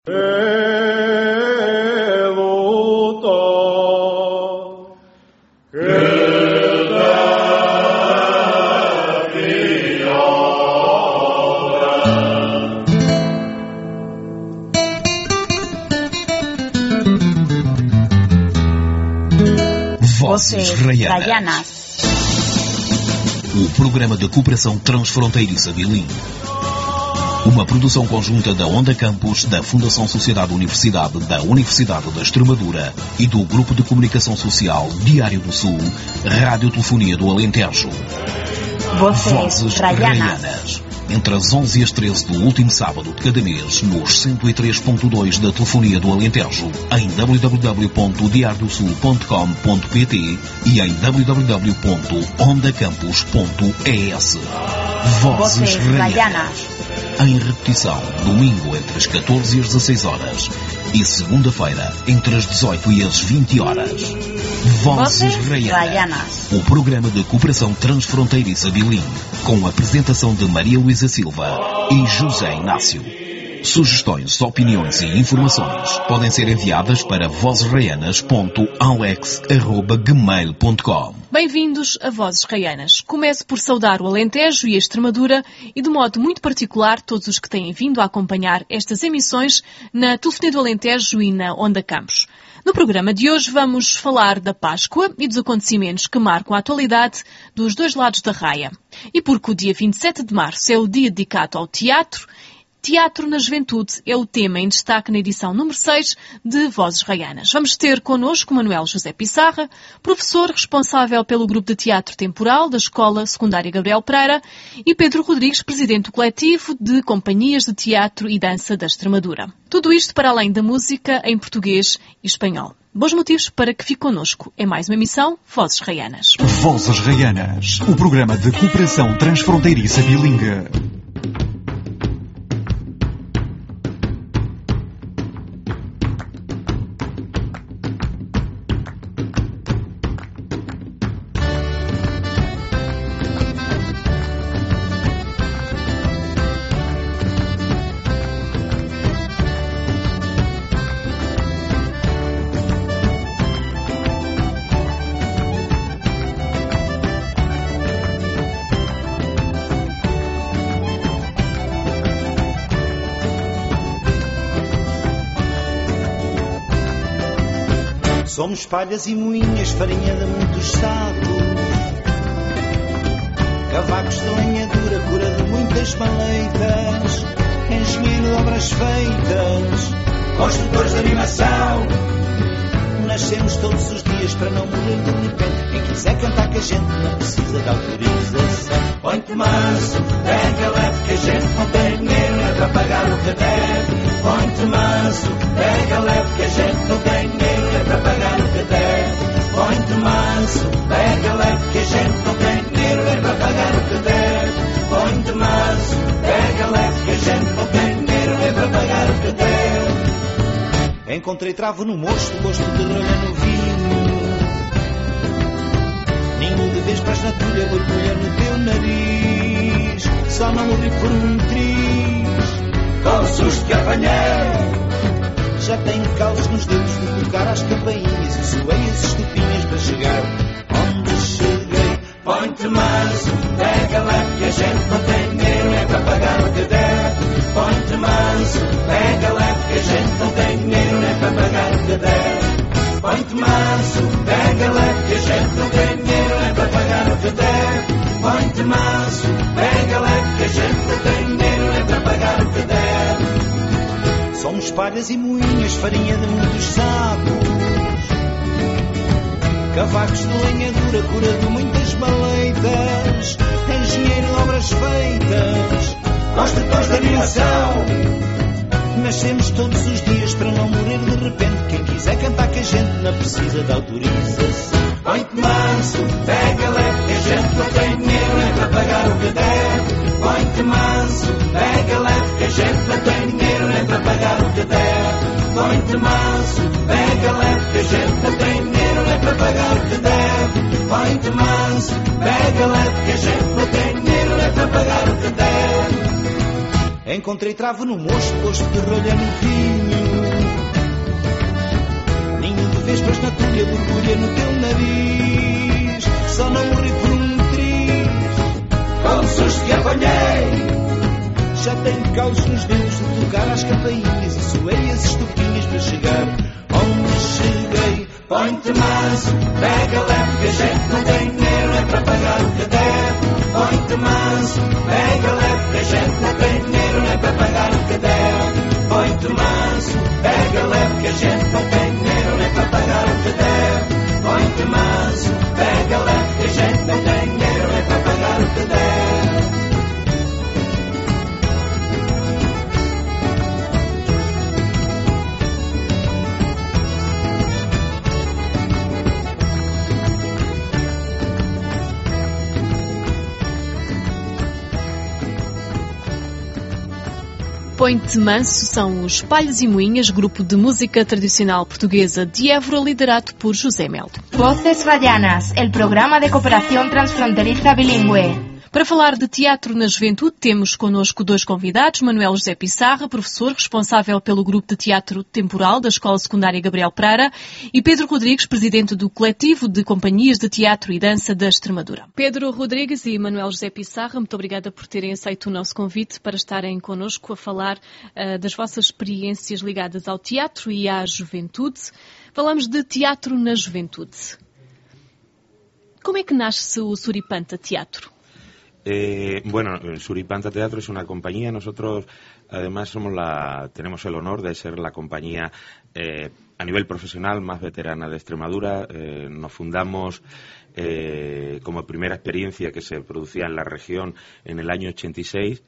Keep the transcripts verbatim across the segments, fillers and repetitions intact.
Vozes Raianas. O programa de cooperação transfronteiriça bilingue. Uma produção conjunta da Onda Campus, da Fundação Sociedade Universidade, da Universidade da Extremadura e do Grupo de Comunicação Social Diário do Sul, Radiotelefonia do Alentejo. Vozes Raianas. Entre as onze e as treze do último sábado de cada mês, nos cento e três ponto dois da Telefonia do Alentejo, em w w w ponto diário do sul ponto com ponto p t e em w w w ponto onda campus ponto e s. Vozes Raianas. Em repetição, domingo entre as catorze e as dezasseis horas e segunda-feira entre as dezoito e as vinte horas. Vozes Raianas. O programa de cooperação transfronteiriça bilingue, com a apresentação de Maria Luísa Silva e José Inácio. Sugestões, opiniões e informações podem ser enviadas para vozes raianas ponto alex arroba gmail ponto com. Bem-vindos a Vozes Raianas. Começo por saudar o Alentejo e a Extremadura e, de modo muito particular, todos os que têm vindo a acompanhar estas emissões na Telefonia do Alentejo e na Onda Campos. No programa de hoje vamos falar da Páscoa e dos acontecimentos que marcam a atualidade dos dois lados da raia. E porque o dia vinte e sete de março é o dia dedicado ao teatro, Teatro na Juventude é o tema em destaque na edição número seis de Vozes Raianas. Vamos ter connosco Manuel José Pissarra, professor responsável pelo Grupo de Teatro Temporal da Escola Secundária Gabriel Pereira, e Pedro Rodrigues, presidente do coletivo de Companhias de Teatro e Dança da Extremadura. Tudo isto para além da música em português e espanhol. Bons motivos para que fique connosco. É mais uma emissão Vozes Raianas. Vozes Raianas, o programa de cooperação transfronteiriça bilingue. Somos palhas e moinhas, farinha de muitos sacos, cavacos de lenha dura, cura de muitas maleitas, engenheiro de obras feitas, construtores de animação. Nascemos todos os dias para não morrer de repente. Quem quiser cantar que a gente não precisa de autorização. Põe-te manso, pega leve que a gente não tem dinheiro, é para pagar o que deve. Põe-te manso, pega leve que a gente não tem dinheiro, é para pagar o que deve. Põe-te manso, pega leve que a gente não tem dinheiro, é para pagar o que deve. Põe-te manso, pega leve que a gente não tem dinheiro, é para pagar o que deve. Encontrei travo no mosto, gosto de rolha no vinho. Ninho de vespas na tulha, borbulha no teu nariz. Só não morri por um triz, com o susto que apanhei. Já tenho calos nos dedos de tocar às campainhas e suei as estupinhas para chegar onde cheguei. Põe-te manso, pega leve que a gente não tem dinheiro, é para pagar o que deve. Põe-te manso, pega leve que a gente não tem dinheiro, é para pagar o que deve. Põe-te manso, pega leve que a gente não tem dinheiro, é para pagar o que deve. Põe-te manso, pega leve que a gente não tem dinheiro, é para pagar o que deve. Somos palhas e moinhas, farinha de muitos sacos, cavacos de lenha dura, cura de muitas maleitas, engenheiro de obras feitas, construtores de animação. Nascemos todos os dias para não morrer de repente. Quem quiser cantar que a gente não precisa de autorização. Põe-te manso, pega leve que a gente não tem dinheiro, é para pagar o que deve. Põe-te manso, pega leve que a gente não tem dinheiro, é para pagar o que deve. Põe-te manso, pega leve que a gente não tem dinheiro, é para pagar o que deve. Põe-te manso, pega leve que a gente não tem dinheiro, é para pagar o que deve. Encontrei travo no mosto, posto de rolha no vinho. Ninho de vespas na colha, borbulha no teu nariz. Só não morri por um triz, com o susto que apanhei. Já tenho calos nos dedos de tocar às campainhas e suei as estupinhas para chegar onde cheguei. Põe-te manso, pega leve, que a gente não tem dinheiro é para pagar o caderno. Põe-te manso, pega leve, que a gente não tem dinheiro é para pagar o caderno. Põe-te manso, pega leve, que a gente não tem dinheiro é para pagar o caderno. Põe-te manso, pega leve, que a gente não tem dinheiro é para pagar o caderno. Põe-te manso são os Palhos e Moinhas, grupo de música tradicional portuguesa de Évora, liderado por José Melo. Voces Baianas, el programa de cooperación transfronteriza bilingüe. Para falar de teatro na juventude, temos connosco dois convidados, Manuel José Pissarra, professor responsável pelo grupo de teatro temporal da Escola Secundária Gabriel Pereira, e Pedro Rodrigues, presidente do coletivo de companhias de teatro e dança da Extremadura. Pedro Rodrigues e Manuel José Pissarra, muito obrigada por terem aceito o nosso convite para estarem connosco a falar uh, das vossas experiências ligadas ao teatro e à juventude. Falamos de teatro na juventude. Como é que nasce o Suripanta Teatro? Eh, bueno, Suripanta Teatro es una compañía. Nosotros, además, somos la, tenemos el honor de ser la compañía eh, a nivel profesional más veterana de Extremadura. Eh, nos fundamos eh, como primera experiencia que se producía en la región en el año ochenta y seis.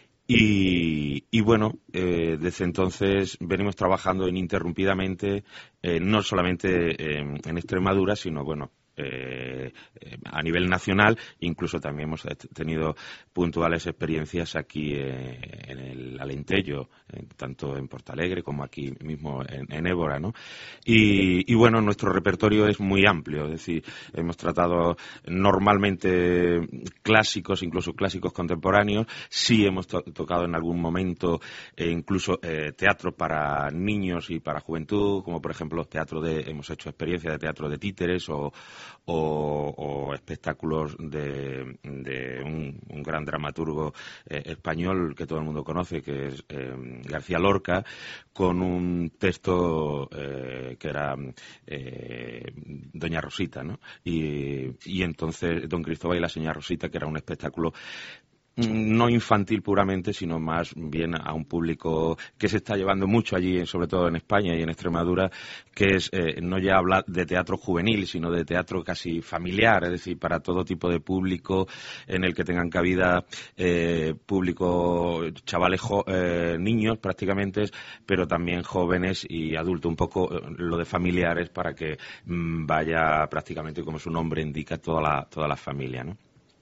Y, y bueno, eh, desde entonces venimos trabajando ininterrumpidamente, eh, no solamente eh, en Extremadura, sino bueno, Eh, eh, a nivel nacional. Incluso también hemos tenido puntuales experiencias aquí eh, en el Alentejo, eh, tanto en Portalegre como aquí mismo en, en Évora, ¿no? Y, y bueno, nuestro repertorio es muy amplio, es decir, hemos tratado normalmente clásicos, incluso clásicos contemporáneos. Sí hemos to tocado en algún momento eh, incluso eh, teatro para niños y para juventud, como por ejemplo teatro de, hemos hecho experiencia de teatro de títeres o O, o espectáculos de, de un, un gran dramaturgo eh, español que todo el mundo conoce, que es eh, García Lorca, con un texto eh, que era eh, Doña Rosita, ¿no? Y, y entonces Don Cristóbal y la Señora Rosita, que era un espectáculo no infantil puramente, sino más bien a un público que se está llevando mucho allí, sobre todo en España y en Extremadura, que es eh, no ya hablar de teatro juvenil, sino de teatro casi familiar, es decir, para todo tipo de público, en el que tengan cabida eh, público, chavales, jo eh, niños prácticamente, pero también jóvenes y adultos, un poco eh, lo de familiares, para que mmm, vaya prácticamente, como su nombre indica, toda la, toda la familia, ¿no?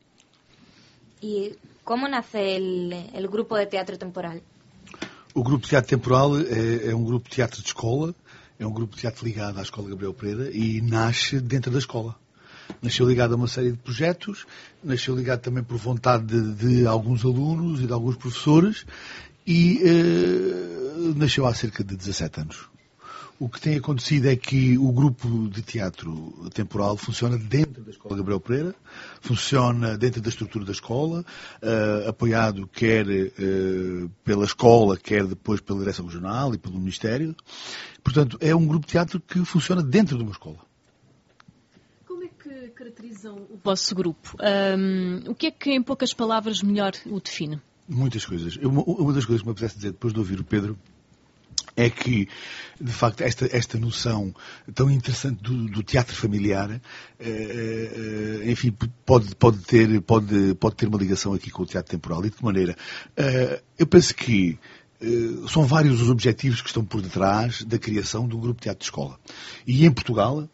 ¿Y cómo nace el, el grupo de teatro temporal? O grupo de teatro temporal é, é um grupo de teatro de escola, é um grupo de teatro ligado à Escola Gabriel Pereira e nasce dentro da escola. Nasceu ligado a uma série de projetos, nasceu ligado também por vontade de, de alguns alunos e de alguns professores e eh, nasceu há cerca de dezassete anos. O que tem acontecido é que o grupo de teatro temporal funciona dentro da Escola Gabriel Pereira, funciona dentro da estrutura da escola, uh, apoiado quer uh, pela escola, quer depois pela direção regional e pelo Ministério. Portanto, é um grupo de teatro que funciona dentro de uma escola. Como é que caracterizam o vosso grupo? Um, o que é que, em poucas palavras, melhor o define? Muitas coisas. Uma, uma das coisas que me apetece dizer depois de ouvir o Pedro é que, de facto, esta, esta noção tão interessante do, do teatro familiar, eh, eh, enfim, pode, pode, ter, pode, pode ter uma ligação aqui com o teatro temporal. E de que maneira? Eh, eu penso que eh, são vários os objetivos que estão por detrás da criação de um grupo de teatro de escola. E em Portugal,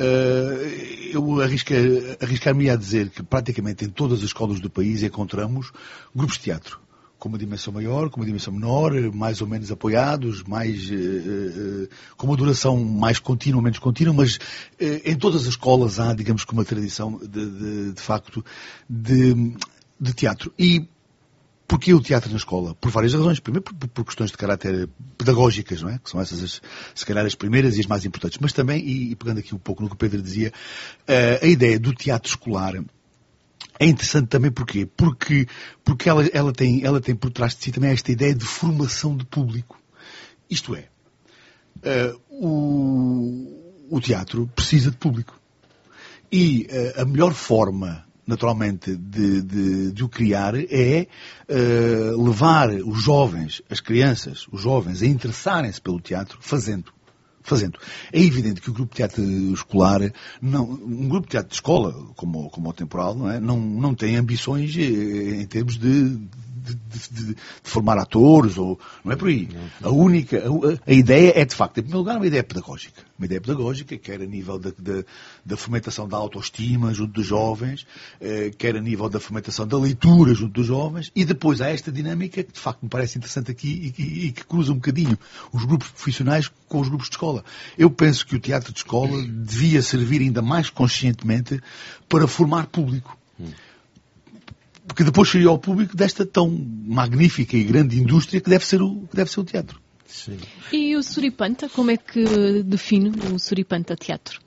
eh, eu arrisca, arriscar-me a dizer que praticamente em todas as escolas do país encontramos grupos de teatro. Com uma dimensão maior, com uma dimensão menor, mais ou menos apoiados, mais, uh, uh, com uma duração mais contínua ou menos contínua, mas uh, em todas as escolas há, digamos que uma tradição de, de, de facto de, de teatro. E Porquê o teatro na escola? Por várias razões. Primeiro, por, por questões de caráter pedagógicas, não é? Que são essas, as, se calhar, as primeiras e as mais importantes. Mas também, e, e pegando aqui um pouco no que o Pedro dizia, uh, a ideia do teatro escolar é interessante também porquê? Porque, porque ela, ela, tem, ela tem por trás de si também esta ideia de formação de público. Isto é, uh, o, o teatro precisa de público. E uh, a melhor forma, naturalmente, de, de, de o criar é uh, levar os jovens, as crianças, os jovens, a interessarem-se pelo teatro fazendo. Fazendo. É evidente que o grupo de teatro escolar, não, um grupo de teatro de escola, como, como o temporal, não, é? não, não tem ambições em termos de, de, de, de formar atores, ou, não é por aí. A única, a, a ideia é, de facto, em primeiro lugar, uma ideia pedagógica. Uma ideia pedagógica, quer a nível da, da, da fomentação da autoestima junto dos jovens, eh, quer a nível da fomentação da leitura junto dos jovens, e depois há esta dinâmica que, de facto, me parece interessante aqui e, e, e que cruza um bocadinho os grupos profissionais com os grupos de escola. Eu penso que o teatro de escola devia servir ainda mais conscientemente para formar público. Porque depois seria o público desta tão magnífica e grande indústria que deve ser o, que deve ser o teatro. Sim. E o Suripanta, como é que define o Suripanta Teatro?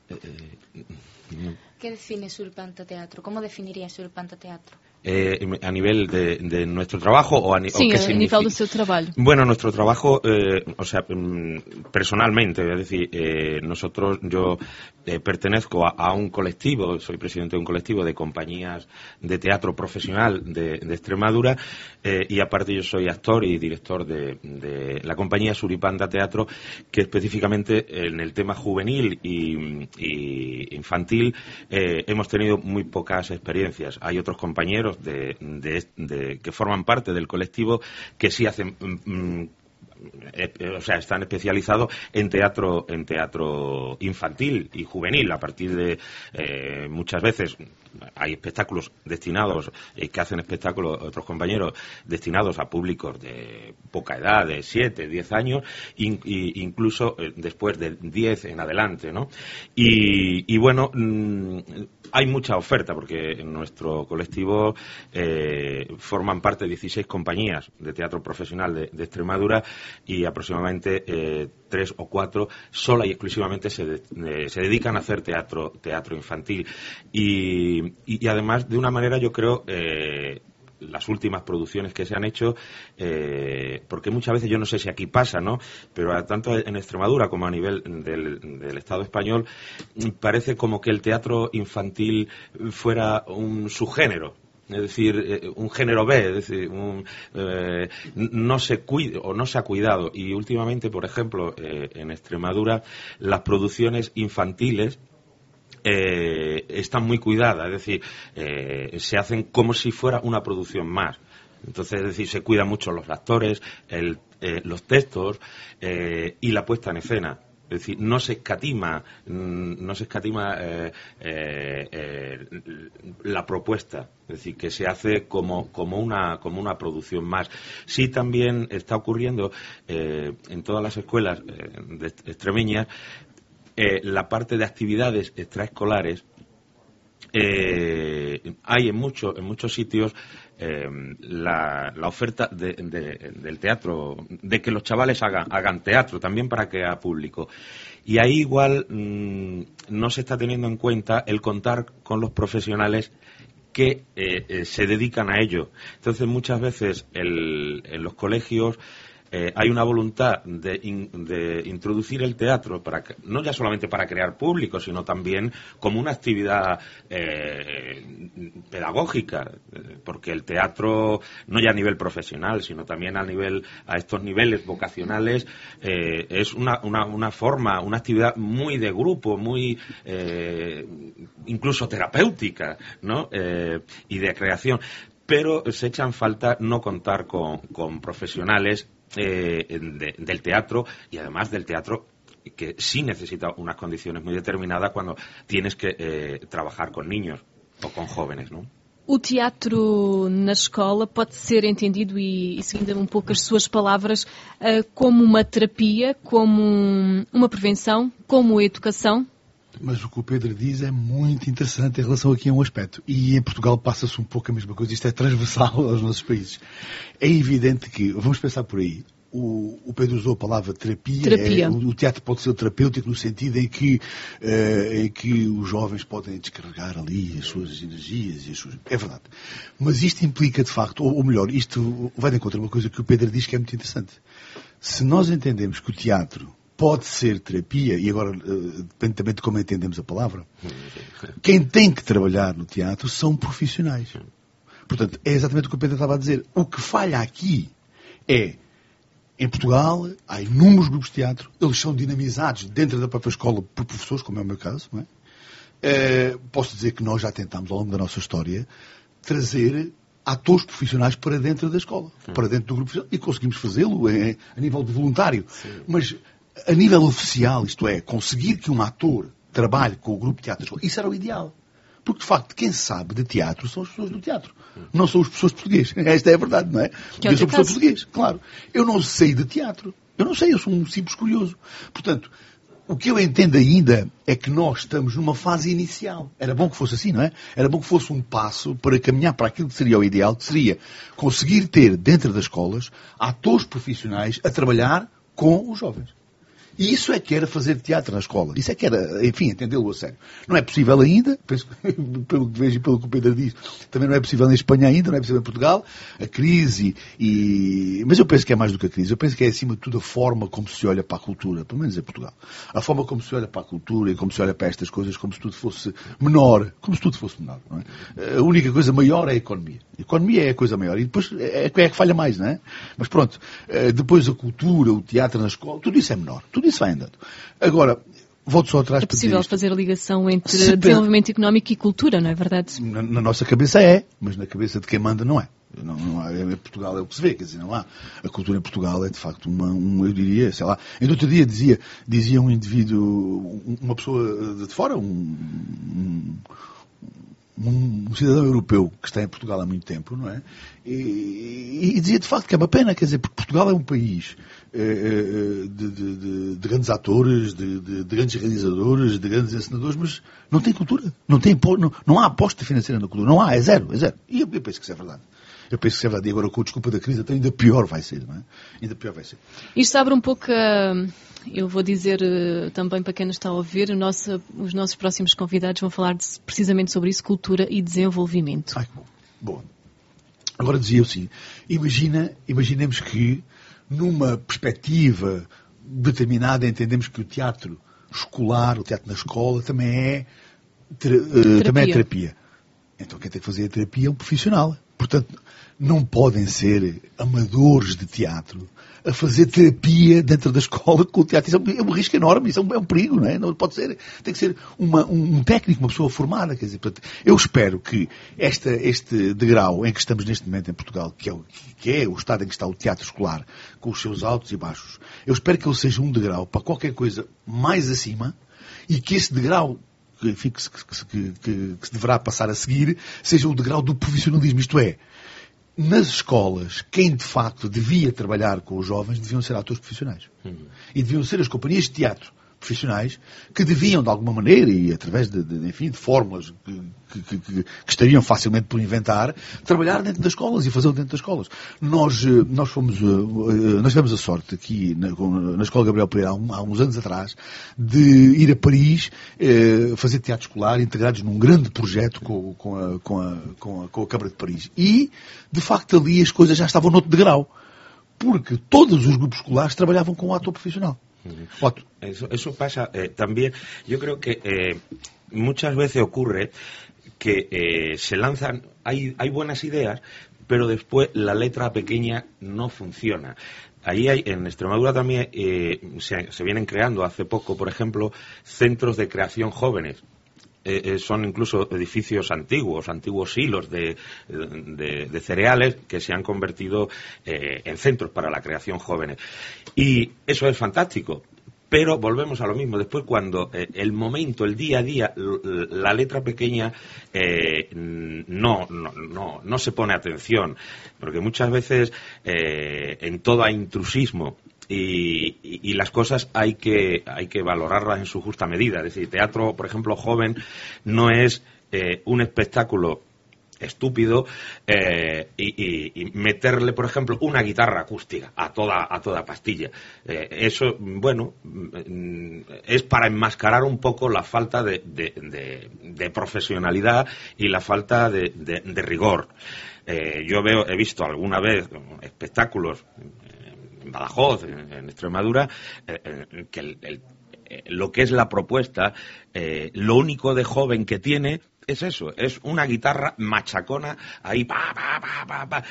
¿Qué define Suripanta Teatro? ¿Cómo definiría Suripanta Teatro? Eh, a nivel de, de nuestro trabajo o a, ni sí, o qué a significa? nivel de su trabajo. Bueno, nuestro trabajo, eh, o sea, personalmente, es decir, eh, nosotros, yo eh, pertenezco a, a un colectivo, soy presidente de un colectivo de compañías de teatro profesional de, de Extremadura, eh, y aparte yo soy actor y director de, de la compañía Suripanta Teatro, que específicamente en el tema juvenil y, y infantil eh, hemos tenido muy pocas experiencias. Hay otros compañeros De, de, de, que forman parte del colectivo que sí hacen mm, eh, o sea, están especializados en teatro en teatro infantil y juvenil. A partir de eh, muchas veces hay espectáculos destinados eh, que hacen espectáculos otros compañeros destinados a públicos de poca edad, de siete, diez años, in, y incluso eh, después de diez en adelante, ¿no? Y, y bueno, mmm, hay mucha oferta porque en nuestro colectivo eh, forman parte dieciséis compañías de teatro profesional de, de Extremadura y aproximadamente eh, tres o cuatro sola y exclusivamente se, de, eh, se dedican a hacer teatro teatro infantil y, y, y además de una manera yo creo eh, las últimas producciones que se han hecho, eh, porque muchas veces, yo no sé si aquí pasa, ¿no? Pero tanto en Extremadura como a nivel del, del Estado español, parece como que el teatro infantil fuera un subgénero. Es decir, eh, un género B, es decir, un, eh, no se cuida o no se ha cuidado. Y últimamente, por ejemplo, eh, en Extremadura, las producciones infantiles Eh, están muy cuidadas, es decir, eh, se hacen como si fuera una producción más. Entonces, es decir, se cuidan mucho los actores, el, eh, los textos eh, y la puesta en escena. Es decir, no se escatima, no se escatima eh, eh, eh, la propuesta, es decir, que se hace como, como, una, como una producción más. Sí, también está ocurriendo eh, en todas las escuelas eh, de extremeñas Eh, la parte de actividades extraescolares. Eh, hay en, mucho, en muchos sitios eh, la, la oferta de, de, del teatro, de que los chavales hagan, hagan teatro, también para que haya público. Y ahí igual mmm, no se está teniendo en cuenta el contar con los profesionales que eh, eh, se dedican a ello. Entonces, muchas veces el, en los colegios Eh, hay una voluntad de, in, de introducir el teatro, para que, no ya solamente para crear público, sino también como una actividad eh, pedagógica, eh, porque el teatro, no ya a nivel profesional, sino también a nivel a estos niveles vocacionales, eh, es una, una, una forma, una actividad muy de grupo, muy eh, incluso terapéutica, ¿no? Eh, y de creación. Pero se echa en falta no contar con, con profesionales Eh, de, del teatro y además del teatro que sí necesita unas condiciones muy determinadas cuando tienes que eh, trabajar con niños o con jóvenes, ¿no? O teatro na escola pode ser entendido, e, e seguindo um pouco as suas palavras, uh, como uma terapia, como uma prevenção, como educação? Mas o que o Pedro diz é muito interessante em relação aqui a um aspecto. E em Portugal passa-se um pouco a mesma coisa. Isto é transversal aos nossos países. É evidente que, vamos pensar por aí, o, o Pedro usou a palavra terapia. terapia. É, o, o teatro pode ser terapêutico no sentido em que, uh, em que os jovens podem descarregar ali as suas energias. E as suas... É verdade. Mas isto implica, de facto, ou, ou melhor, isto vai de encontro a uma coisa que o Pedro diz que é muito interessante. Se nós entendemos que o teatro pode ser terapia, e agora uh, depende também de como entendemos a palavra, quem tem que trabalhar no teatro são profissionais. Portanto, é exatamente o que o Pedro estava a dizer. O que falha aqui é, em Portugal, há inúmeros grupos de teatro, eles são dinamizados dentro da própria escola por professores, como é o meu caso, não é? Uh, posso dizer que nós já tentámos, ao longo da nossa história, trazer atores profissionais para dentro da escola, Sim. para dentro do grupo, e conseguimos fazê-lo é, a nível de voluntário. Sim. Mas a nível oficial, isto é, conseguir que um ator trabalhe com o grupo de teatro, isso era o ideal. Porque, de facto, quem sabe de teatro são as pessoas do teatro. Não são os professores portugueses. Esta é a verdade, não é? Porque eu sou professor português, claro. Eu não sei de teatro. Eu não sei, eu sou um simples curioso. Portanto, o que eu entendo ainda é que nós estamos numa fase inicial. Era bom que fosse assim, não é? Era bom que fosse um passo para caminhar para aquilo que seria o ideal, que seria conseguir ter, dentro das escolas, atores profissionais a trabalhar com os jovens. E isso é que era fazer teatro na escola. Isso é que era, enfim, entendê-lo a sério. Não é possível ainda, penso, pelo que vejo e pelo que o Pedro diz, também não é possível em Espanha ainda, não é possível em Portugal. A crise e... Mas eu penso que é mais do que a crise. Eu penso que é, acima de tudo, a forma como se olha para a cultura, pelo menos em Portugal. A forma como se olha para a cultura e como se olha para estas coisas, como se tudo fosse menor. Como se tudo fosse menor, não é? A única coisa maior é a economia. A economia é a coisa maior. E depois é, é que falha mais, não é? Mas pronto, depois a cultura, o teatro na escola, tudo isso é menor. Tudo isso vai andando. Agora, volto só atrás é para dizer possível fazer a ligação entre Se desenvolvimento pensa... económico e cultura, não é verdade? Na, na nossa cabeça é, mas na cabeça de quem manda não é. Não, não há, em Portugal é o que se vê, quer dizer, não há. A cultura em Portugal é de facto uma, um, eu diria, sei lá, ainda outro dia dizia, dizia um indivíduo, uma pessoa de fora, um, um Um, um cidadão europeu que está em Portugal há muito tempo, não é? E, e dizia de facto que é uma pena, quer dizer, porque Portugal é um país eh, de, de, de, de grandes atores, de, de, de grandes realizadores, de grandes encenadores, mas não tem cultura. Não, tem, não, não há aposta financeira na cultura. Não há, é zero, é zero. E eu, eu penso que isso é verdade. Eu penso que isso é verdade. E agora com a desculpa da crise, até ainda pior vai ser, não é? Ainda pior vai ser. Isto abre um pouco a... Eu vou dizer uh, também para quem nos está a ouvir, o nosso, os nossos próximos convidados vão falar de, precisamente sobre isso, cultura e desenvolvimento. Ai, bom. Boa. Agora dizia eu assim, imagina, imaginemos que numa perspectiva determinada entendemos que o teatro escolar, o teatro na escola, também é, ter, uh, também é terapia. Então quem tem que fazer a terapia é um profissional. Portanto, não podem ser amadores de teatro a fazer terapia dentro da escola com o teatro. Isso é um risco enorme, isso é um, é um perigo, não é? Não pode ser. Tem que ser uma, um, um técnico, uma pessoa formada. Quer dizer, portanto, eu espero que esta, este degrau em que estamos neste momento em Portugal, que é, o, que é o estado em que está o teatro escolar, com os seus altos e baixos, eu espero que ele seja um degrau para qualquer coisa mais acima e que esse degrau enfim, que, que, que, que, que se deverá passar a seguir, seja o degrau do profissionalismo. Isto é, nas escolas, quem de facto devia trabalhar com os jovens deviam ser atores profissionais. Uhum. E deviam ser as companhias de teatro profissionais que deviam, de alguma maneira, e através de, de, enfim, de fórmulas que, que, que, que estariam facilmente por inventar, trabalhar dentro das escolas e fazê-lo dentro das escolas. Nós, nós fomos, nós tivemos a sorte aqui na, na Escola Gabriel Pereira, há, um, há uns anos atrás, de ir a Paris eh, fazer teatro escolar, integrados num grande projeto com, com, a, com, a, com, a, com a Câmara de Paris. E, de facto, ali as coisas já estavam noutro degrau. Porque todos os grupos escolares trabalhavam com o ator profissional. Eso, eso pasa eh, también. Yo creo que eh, muchas veces ocurre que eh, se lanzan, hay, hay buenas ideas, pero después la letra pequeña no funciona. Ahí hay, en Extremadura también eh, se, se vienen creando hace poco, por ejemplo, centros de creación jóvenes. Eh, eh, son incluso edificios antiguos, antiguos silos de, de, de cereales que se han convertido eh, en centros para la creación jóvenes. Y eso es fantástico. Pero volvemos a lo mismo. Después, cuando eh, el momento, el día a día, la letra pequeña eh, no, no, no, no se pone atención. Porque muchas veces eh, en todo hay intrusismo. y, y, y las cosas hay que, hay que valorarlas en su justa medida. Es decir, teatro, por ejemplo, joven, no es eh, un espectáculo estúpido eh, y, y, y meterle, por ejemplo, una guitarra acústica a toda a toda pastilla. Eh, eso, bueno, es para enmascarar un poco la falta de, de, de, de profesionalidad y la falta de, de, de rigor. Eh, yo veo, he visto alguna vez espectáculos en Badajoz, en, en Extremadura, eh, que el, el, lo que es la propuesta, eh, lo único de joven que tiene es eso, es una guitarra machacona ahí, pa, pa, pa, pa, pa.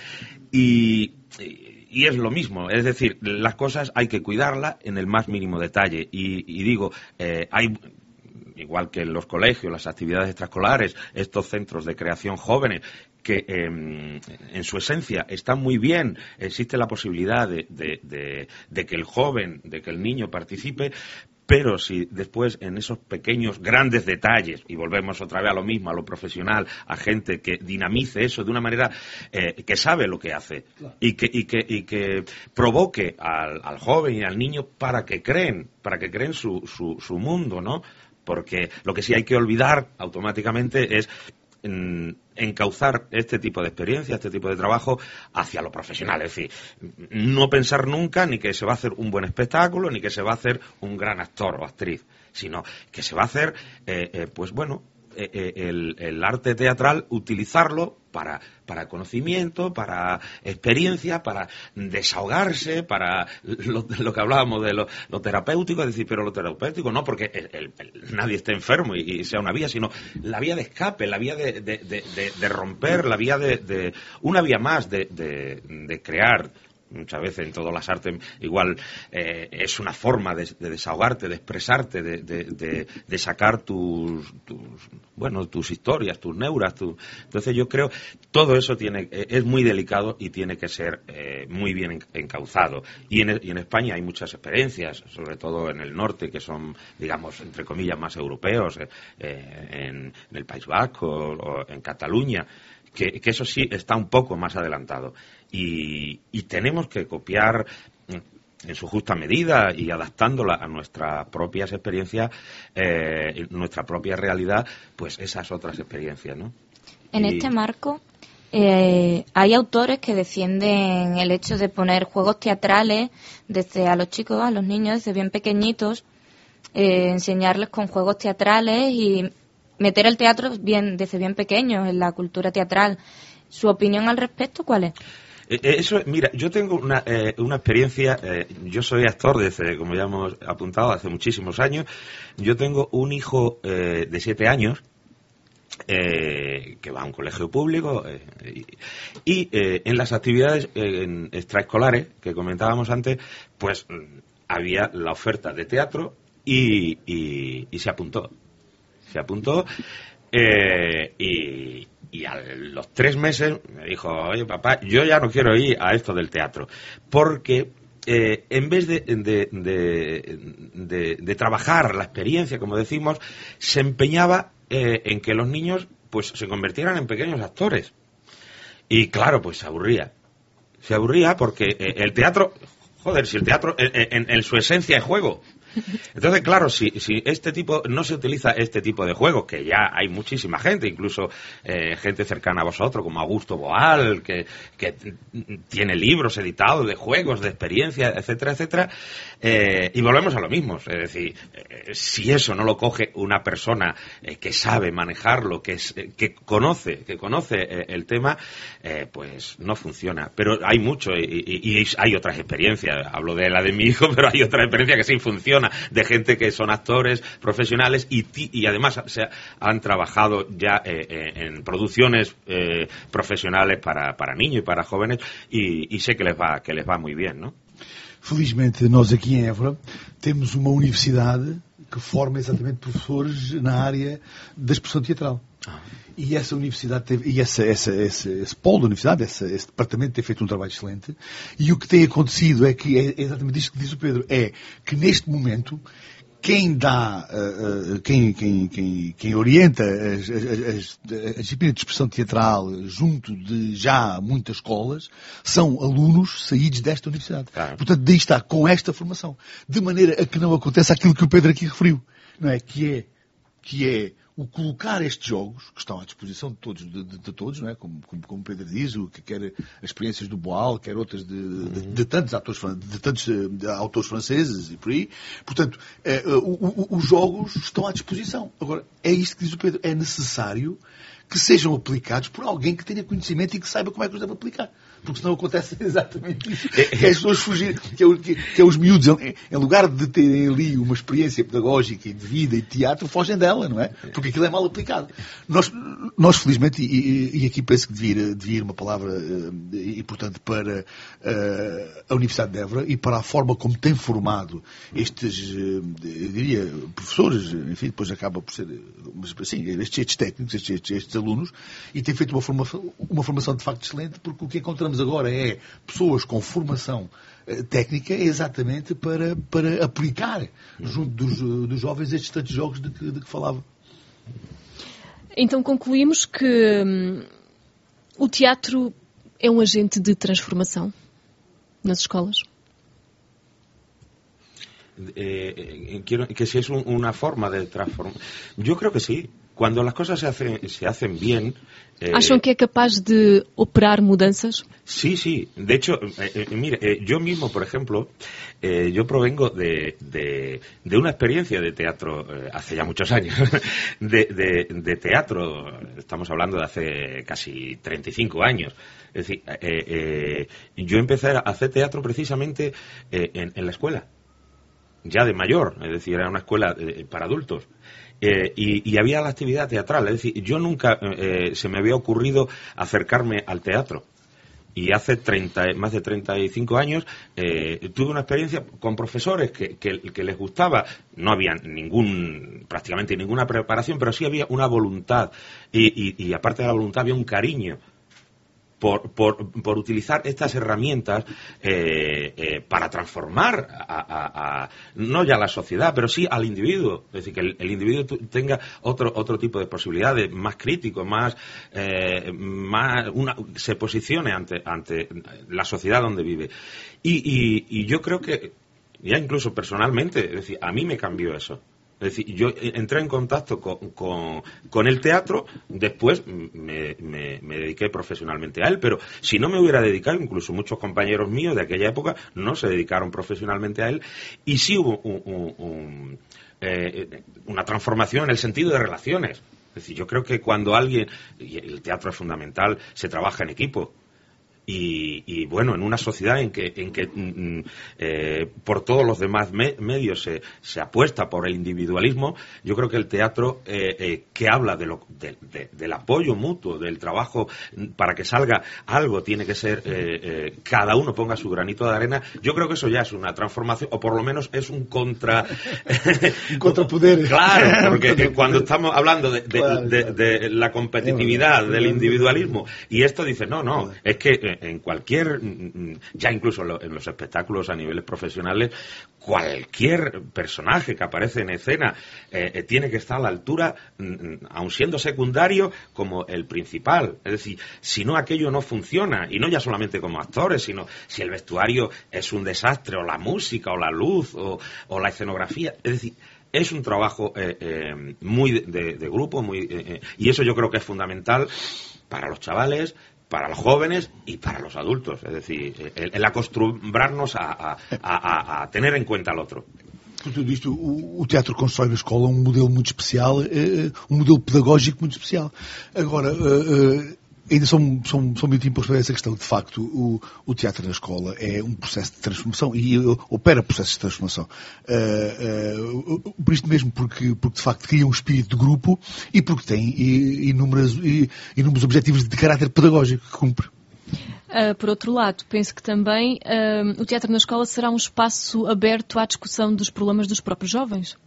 Y, y, y es lo mismo, es decir, las cosas hay que cuidarlas en el más mínimo detalle. Y, y digo, eh, hay, igual que en los colegios, las actividades extraescolares, estos centros de creación jóvenes, que eh, en su esencia están muy bien, existe la posibilidad de, de, de, de que el joven, de que el niño participe. Pero si después en esos pequeños, grandes detalles, y volvemos otra vez a lo mismo, a lo profesional, a gente que dinamice eso de una manera eh, que sabe lo que hace, claro, y que, y que, y que provoque al, al joven y al niño para que creen, para que creen su, su, su mundo, ¿no? Porque lo que sí hay que olvidar automáticamente es en, encauzar este tipo de experiencia, este tipo de trabajo hacia lo profesional. Es decir, no pensar nunca ni que se va a hacer un buen espectáculo, ni que se va a hacer un gran actor o actriz, sino que se va a hacer, eh, eh, pues bueno, eh, el, el arte teatral, utilizarlo para, para conocimiento, para experiencia, para desahogarse, para lo, lo que hablábamos de lo, lo terapéutico. Es decir, pero lo terapéutico no porque el, el, el, nadie esté enfermo y, y sea una vía, sino la vía de escape, la vía de, de, de, de, de romper, la vía de, de una vía más de, de, de crear. Muchas veces en todas las artes igual eh, es una forma de, de desahogarte, de expresarte, de, de, de, de sacar tus, tus bueno tus historias, tus neuras. Tu... Entonces yo creo todo eso tiene es muy delicado y tiene que ser eh, muy bien encauzado. Y en, y en España hay muchas experiencias, sobre todo en el norte, que son, digamos, entre comillas, más europeos, eh, en, en el País Vasco o en Cataluña. Que, que eso sí está un poco más adelantado y, y tenemos que copiar en su justa medida y adaptándola a nuestras propias experiencias, eh, nuestra propia realidad, pues esas otras experiencias, ¿no? En y... este marco eh, hay autores que defienden el hecho de poner juegos teatrales desde a los chicos, a los niños, desde bien pequeñitos, eh, enseñarles con juegos teatrales y meter el teatro bien desde bien pequeños en la cultura teatral. ¿Su opinión al respecto cuál es? Eh, eso, mira, yo tengo una, eh, una experiencia, eh, yo soy actor desde, como ya hemos apuntado, hace muchísimos años. Yo tengo un hijo eh, de siete años eh, que va a un colegio público eh, y, y eh, en las actividades eh, en extraescolares que comentábamos antes, pues había la oferta de teatro y, y, y se apuntó. Se apuntó eh, y, y a los tres meses me dijo, oye papá, yo ya no quiero ir a esto del teatro, porque eh, en vez de, de, de, de, de trabajar la experiencia, como decimos, se empeñaba eh, en que los niños pues se convirtieran en pequeños actores. Y claro, pues se aburría. Se aburría porque eh, el teatro, joder, si el teatro en, en, en su esencia es juego. Entonces, claro, si, si este tipo no se utiliza este tipo de juegos, que ya hay muchísima gente, incluso eh, gente cercana a vosotros, como Augusto Boal, que, que tiene libros editados de juegos, de experiencias, etcétera, etcétera, eh, y volvemos a lo mismo. Es decir, eh, si eso no lo coge una persona eh, que sabe manejarlo, que, es, eh, que conoce, que conoce eh, el tema, eh, pues no funciona. Pero hay mucho y, y, y hay otras experiencias. Hablo de la de mi hijo, pero hay otras experiencias que sí funcionan, de gente que son actores profesionales y, y además se han trabajado ya eh, eh, en producciones eh, profesionales para, para niños y para jóvenes y, y sé que les va que les va muy bien, ¿no? Felizmente nós aqui em Évora temos uma universidade que forma exatamente professores na área da expressão teatral. Ah. E essa universidade teve, e essa, essa, esse, esse polo da universidade, essa, esse departamento tem feito um trabalho excelente, e o que tem acontecido é que, é exatamente isto que diz o Pedro, é que neste momento quem dá, uh, uh, quem, quem, quem, quem orienta as, as, as, a disciplina de expressão teatral junto de já muitas escolas são alunos saídos desta universidade. Claro. Portanto, daí está, com esta formação. De maneira a que não aconteça aquilo que o Pedro aqui referiu, não é? Que é, que é o colocar estes jogos, que estão à disposição de todos, de, de, de todos, não é? Como, como, como Pedro diz, o que quer as experiências do Boal, quer outras de, uhum. de, de tantos, atores, de tantos de autores franceses e por aí. Portanto, é, o, o, os jogos estão à disposição. Agora, é isto que diz o Pedro, é necessário que sejam aplicados por alguém que tenha conhecimento e que saiba como é que os deve aplicar. Porque senão acontece exatamente isso. Que é as pessoas fugirem, que é, que, que é os miúdos, em, em lugar de terem ali uma experiência pedagógica e de vida e de teatro, fogem dela, não é? Porque aquilo é mal aplicado. Nós, nós felizmente, e, e aqui penso que devia, devia ir uma palavra uh, importante para uh, a Universidade de Évora e para a forma como tem formado estes, uh, eu diria, professores, enfim, depois acaba por ser, mas assim, estes, estes técnicos, estes, estes, estes alunos, e tem feito uma formação, uma formação de facto excelente, porque o que encontramos agora é pessoas com formação uh, técnica exatamente para, para aplicar junto dos, uh, dos jovens estes tantos jogos de que, de que falava. Então concluímos que hum, o teatro é um agente de transformação nas escolas. Eh, quiero que si es un, una forma de transformar. Yo creo que sí. Cuando las cosas se hacen, se hacen bien... Eh, ¿Acham que é capaz de operar mudanças? Sí, sí. De hecho, eh, eh, mire, eh, yo mismo, por ejemplo, eh, yo provengo de, de, de una experiencia de teatro eh, hace ya muchos años, de, de, de teatro, estamos hablando de hace casi treinta y cinco años. Es decir, eh, eh, yo empecé a hacer teatro precisamente eh, en, en la escuela, ya de mayor, es decir, era una escuela eh, para adultos. Eh, y, y había la actividad teatral, es decir, yo nunca eh, se me había ocurrido acercarme al teatro. Y hace treinta, más de treinta y cinco años eh, tuve una experiencia con profesores que, que, que les gustaba. No había ningún, prácticamente ninguna preparación, pero sí había una voluntad. Y, y, y aparte de la voluntad había un cariño Por, por, por utilizar estas herramientas eh, eh, para transformar a, a, a, no ya a la sociedad, pero sí al individuo. Es decir, que el, el individuo tenga otro otro tipo de posibilidades, más crítico, más, eh, más una, se posicione ante, ante la sociedad donde vive. Y, y, y yo creo que, ya incluso personalmente, es decir, a mí me cambió eso. Es decir, yo entré en contacto con, con, con el teatro, después me, me, me dediqué profesionalmente a él, pero si no me hubiera dedicado, incluso muchos compañeros míos de aquella época no se dedicaron profesionalmente a él, y sí hubo un, un, un, eh, una transformación en el sentido de relaciones. Es decir, yo creo que cuando alguien, y el teatro es fundamental, se trabaja en equipo. Y, y bueno, en una sociedad en que, en que mm, eh, por todos los demás me, medios se, se apuesta por el individualismo, yo creo que el teatro eh, eh, que habla de lo, de, de, del apoyo mutuo, del trabajo para que salga algo, tiene que ser eh, eh, cada uno ponga su granito de arena. Yo creo que eso ya es una transformación, o por lo menos es un contra un contrapoder. Claro, porque cuando estamos hablando de, de, claro, de, de, de la competitividad, del individualismo, y esto dice, no, no, es que en cualquier, ya incluso en los espectáculos a niveles profesionales, cualquier personaje que aparece en escena eh, tiene que estar a la altura, aun siendo secundario, como el principal. Es decir, si no, aquello no funciona, y no ya solamente como actores, sino si el vestuario es un desastre, o la música, o la luz, o, o la escenografía. Es decir, es un trabajo eh, eh, muy de, de, de grupo, muy eh, eh, y eso yo creo que es fundamental para los chavales, para los jóvenes y para los adultos. Es decir, el, el acostumbrarnos a, a, a, a tener en cuenta al otro. Por tudo isto, o, o teatro constrói na escola um modelo muito especial, uh, um modelo pedagógico muito especial. Agora, uh, uh, ainda são, são, são muito importantes essa questão. De facto, o, o teatro na escola é um processo de transformação e uh, opera processos de transformação. Uh, uh, por isto mesmo, porque, porque de facto cria um espírito de grupo e porque tem inúmeros, inúmeros objetivos de caráter pedagógico que cumpre. Uh, por outro lado, penso que também uh, o teatro na escola será um espaço aberto à discussão dos problemas dos próprios jovens.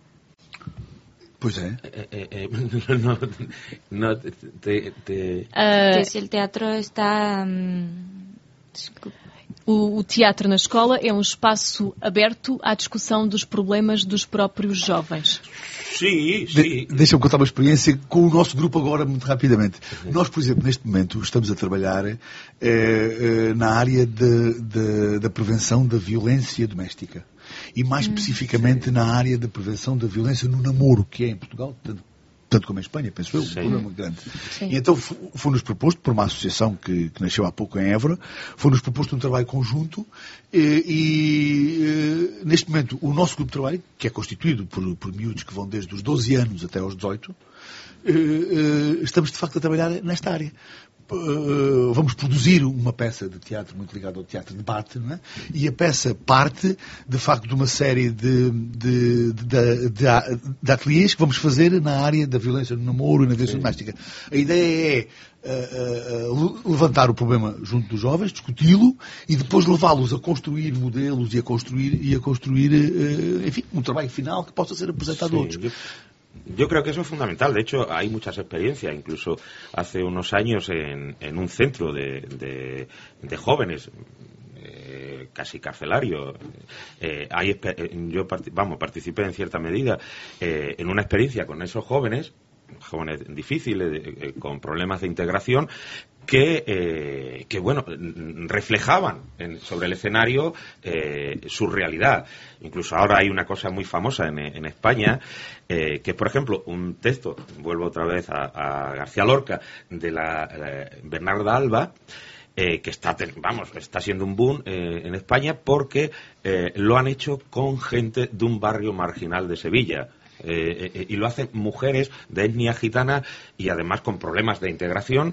Pois é. Eh, eh, eh, no, no, te, te... Uh, que si el teatro está... Um... O, o teatro na escola é um espaço aberto à discussão dos problemas dos próprios jovens. Sim, sim. De, Deixa-me contar uma experiência com o nosso grupo agora, muito rapidamente. Uhum. Nós, por exemplo, neste momento estamos a trabalhar eh, eh, na área de, de, da prevenção da violência doméstica. E mais hum, especificamente sim. na área da prevenção da violência no namoro, que é em Portugal, tanto, tanto como em Espanha, penso eu, um problema muito grande. Sim. E então foi-nos proposto, por uma associação que, que nasceu há pouco em Évora, foi-nos proposto um trabalho conjunto e, e neste momento o nosso grupo de trabalho, que é constituído por, por miúdos que vão desde os doze anos até aos dezoito, estamos de facto a trabalhar nesta área. Uh, vamos produzir uma peça de teatro muito ligada ao teatro de debate, não é? E a peça parte, de facto, de uma série de, de, de, de, de ateliês que vamos fazer na área da violência no namoro e na violência doméstica. A ideia é uh, uh, levantar o problema junto dos jovens, discuti-lo e depois levá-los a construir modelos e a construir, e a construir uh, enfim, um trabalho final que possa ser apresentado a outros. Yo creo que eso es fundamental. De hecho, hay muchas experiencias. Incluso hace unos años en, en un centro de, de, de jóvenes, eh, casi carcelario, eh, hay, yo vamos, participé en cierta medida eh, en una experiencia con esos jóvenes, jóvenes difíciles, eh, con problemas de integración, que, eh, que bueno, reflejaban en, sobre el escenario eh, su realidad. Incluso ahora hay una cosa muy famosa en, en España, eh, que es, por ejemplo, un texto, vuelvo otra vez a, a García Lorca, de la eh, Bernarda Alba, eh, que está, vamos, está siendo un boom eh, en España porque eh, lo han hecho con gente de un barrio marginal de Sevilla. Eh, eh, y lo hacen mujeres de etnia gitana y además con problemas de integración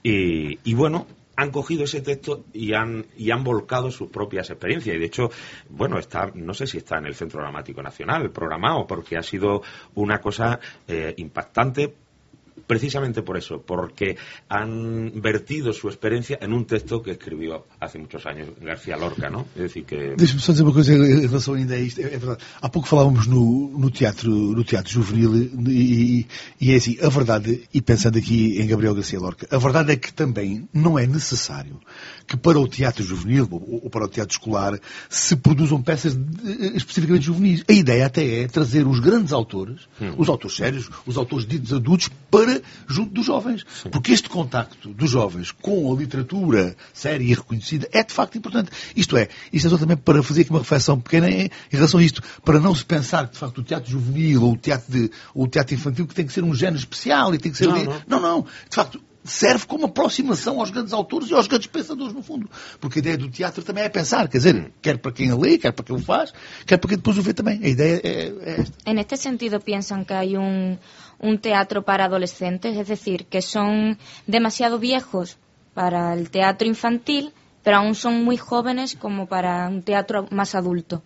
y, y bueno, han cogido ese texto y han y han volcado sus propias experiencias y de hecho, bueno, está, no sé si está en el Centro Dramático Nacional programado porque ha sido una cosa eh, impactante precisamente por eso, porque han vertido su experiencia en un texto que escribió hace muchos años García Lorca, não? É decir que... Deixa-me só dizer uma coisa em relação ainda a isto. É verdade. Há pouco falávamos no, no, teatro, no teatro juvenil e, e é assim, a verdade, e pensando aqui em Gabriel García Lorca, a verdade é que também não é necessário que para o teatro juvenil ou, ou para o teatro escolar se produzam peças de, especificamente juvenis. A ideia até é trazer os grandes autores, hum. os autores sérios, os autores ditos adultos, para junto dos jovens. Sim. Porque este contacto dos jovens com a literatura séria e reconhecida é de facto importante. Isto é, isto é só também para fazer aqui uma reflexão pequena em relação a isto, para não se pensar que de facto o teatro juvenil ou o teatro, de, ou o teatro infantil que tem que ser um género especial e tem que ser... Não, não, não, não. De facto, serve como aproximação aos grandes autores e aos grandes pensadores, no fundo. Porque a ideia do teatro também é pensar, quer dizer, quer para quem lê, quer para quem o faz, quer para quem depois o vê também. A ideia é, é esta. En este sentido, piensan que hay un, un teatro para adolescentes, es decir, que son demasiado viejos para el teatro infantil, pero aún son muy jóvenes como para un teatro más adulto.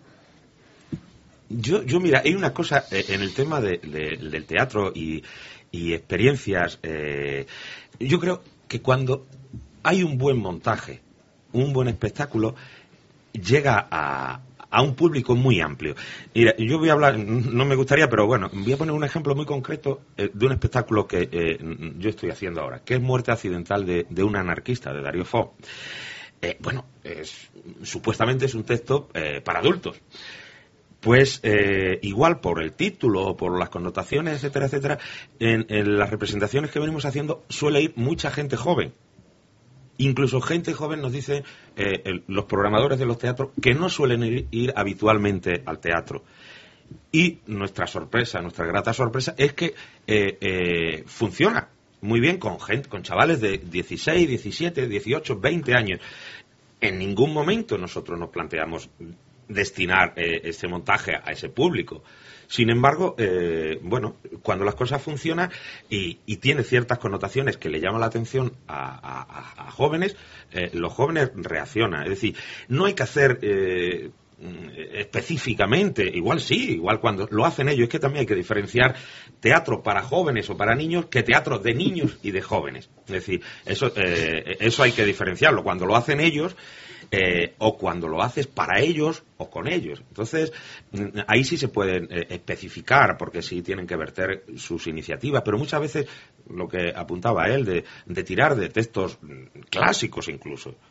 Yo, yo mira, hay una cosa eh, en el tema de, de, del teatro y, y experiencias... Eh, yo creo que cuando hay un buen montaje, un buen espectáculo, llega a, a un público muy amplio. Mira, yo voy a hablar, no me gustaría, pero bueno, voy a poner un ejemplo muy concreto eh, de un espectáculo que eh, yo estoy haciendo ahora, que es Muerte accidental de, de un anarquista, de Darío Fo. Eh, bueno, es, supuestamente es un texto eh, para adultos. Pues eh, igual por el título, por las connotaciones, etcétera, etcétera, en, en las representaciones que venimos haciendo suele ir mucha gente joven. Incluso gente joven nos dice eh, el, los programadores de los teatros que no suelen ir, ir habitualmente al teatro. Y nuestra sorpresa, nuestra grata sorpresa es que eh, eh, funciona muy bien con gente, con chavales de dieciséis, diecisiete, dieciocho, veinte años. En ningún momento nosotros nos planteamos destinar eh, ese montaje a ese público. Sin embargo, eh, bueno, cuando las cosas funcionan y, y tiene ciertas connotaciones que le llaman la atención a, a, a jóvenes, eh, los jóvenes reaccionan. Es decir, no hay que hacer eh, específicamente, igual sí, igual cuando lo hacen ellos, es que también hay que diferenciar teatro para jóvenes o para niños que teatro de niños y de jóvenes. Es decir, eso, eh, eso hay que diferenciarlo. Cuando lo hacen ellos, Eh, o cuando lo haces para ellos o con ellos. Entonces, ahí sí se pueden eh, especificar, porque sí tienen que verter sus iniciativas, pero muchas veces, lo que apuntaba él, de, de tirar de textos clásicos incluso,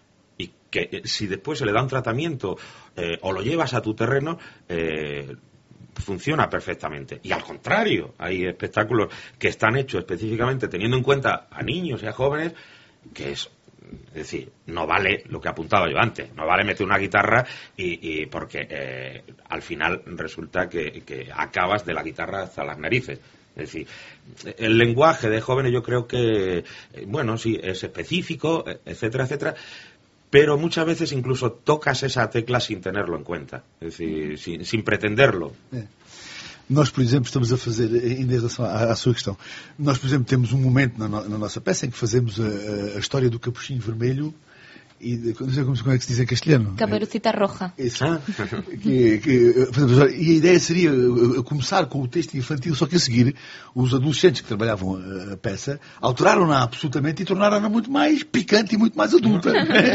y que eh, si después se le da un tratamiento eh, o lo llevas a tu terreno, eh, funciona perfectamente. Y al contrario, hay espectáculos que están hechos específicamente teniendo en cuenta a niños y a jóvenes, que es, es decir, no vale lo que apuntaba yo antes, no vale meter una guitarra y, y porque eh, al final resulta que, que acabas de la guitarra hasta las narices. Es decir, el lenguaje de jóvenes yo creo que, bueno, sí, es específico, etcétera, etcétera, pero muchas veces incluso tocas esa tecla sin tenerlo en cuenta, es decir, sin, sin pretenderlo. É. Nós, por exemplo, estamos a fazer, ainda em relação à, à sua questão, nós, por exemplo, temos um momento na, no, na nossa peça em que fazemos a, a história do Capuchinho Vermelho e, não sei como, como é que se diz em castelhano. Caperucita Roja. Isso. Ah. Que, que, e a ideia seria começar com o texto infantil, só que a seguir os adolescentes que trabalhavam a peça alteraram-na absolutamente e tornaram-na muito mais picante e muito mais adulta.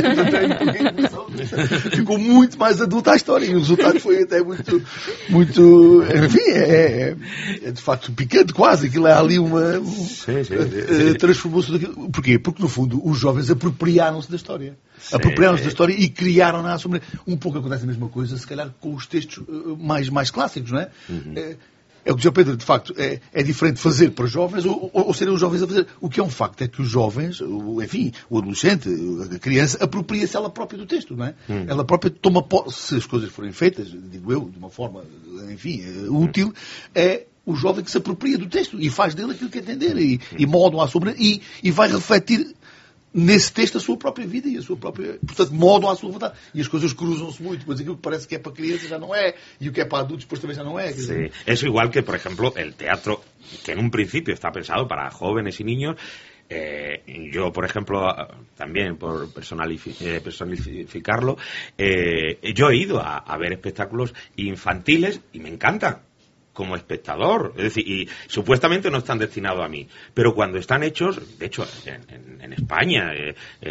Ficou muito mais adulta a história e o resultado foi até muito, muito, enfim, é, é de facto picante quase, aquilo é ali uma, sim, sim, sim. transformou-se daquilo. Porquê? Porque no fundo os jovens apropriaram-se da história. Apropriaram-se da história e criaram-na à sombra. Um pouco acontece a mesma coisa, se calhar, com os textos uh, mais, mais clássicos, não é? Uhum. É, é o que diz o Pedro, de facto, é, é diferente fazer para jovens ou, ou, ou serem os jovens a fazer. O que é um facto é que os jovens, o, enfim, o adolescente, a criança, apropria-se ela própria do texto, não é? Uhum. Ela própria toma posse, se as coisas forem feitas, digo eu, de uma forma, enfim, útil, é o jovem que se apropria do texto e faz dele aquilo que entender e, e moda à sombra e, e vai refletir nesse texto a sua própria vida e a sua própria... Portanto, modam à sua vontade. E as coisas cruzam-se muito, mas aquilo que parece que é para crianças já não é, e o que é para adultos depois também já não é. Sí. Es igual que, por ejemplo, el teatro, que en un principio está pensado para jóvenes y niños. Eh, yo, por ejemplo, también por personalifi- eh, personificarlo, eh, yo he ido a, a ver espectáculos infantiles y me encantan como espectador, es decir, y supuestamente no están destinados a mí, pero cuando están hechos, de hecho, en, en, en España, eh,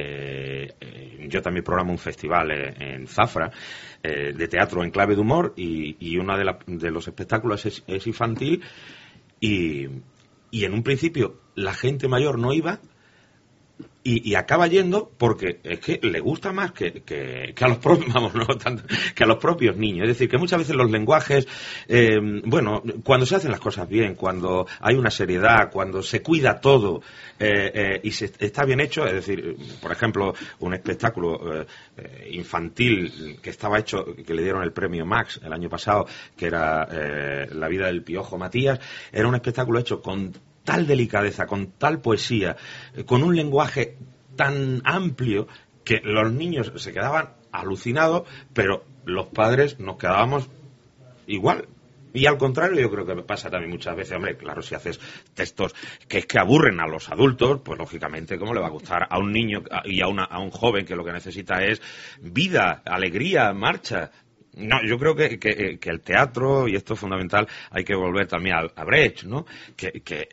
eh, yo también programo un festival eh, en Zafra eh, de teatro en clave de humor y, y uno de, la, de los espectáculos es, es infantil y, y en un principio la gente mayor no iba y, y acaba yendo porque es que le gusta más que, que, que a los propios, vamos, no tanto, que a los propios niños. Es decir, que muchas veces los lenguajes, eh, bueno, cuando se hacen las cosas bien, cuando hay una seriedad, cuando se cuida todo eh, eh, y se está bien hecho, es decir, por ejemplo, un espectáculo eh, infantil que estaba hecho, que le dieron el premio Max el año pasado, que era eh, La vida del Piojo Matías, era un espectáculo hecho con tal delicadeza, con tal poesía, con un lenguaje tan amplio que los niños se quedaban alucinados, pero los padres nos quedábamos igual. Y al contrario, yo creo que pasa también muchas veces, hombre, claro, si haces textos que es que aburren a los adultos, pues lógicamente, ¿cómo le va a gustar a un niño y a, una, a un joven que lo que necesita es vida, alegría, marcha? No, yo creo que, que, que el teatro, y esto es fundamental, hay que volver también a, a Brecht, ¿no? Que, que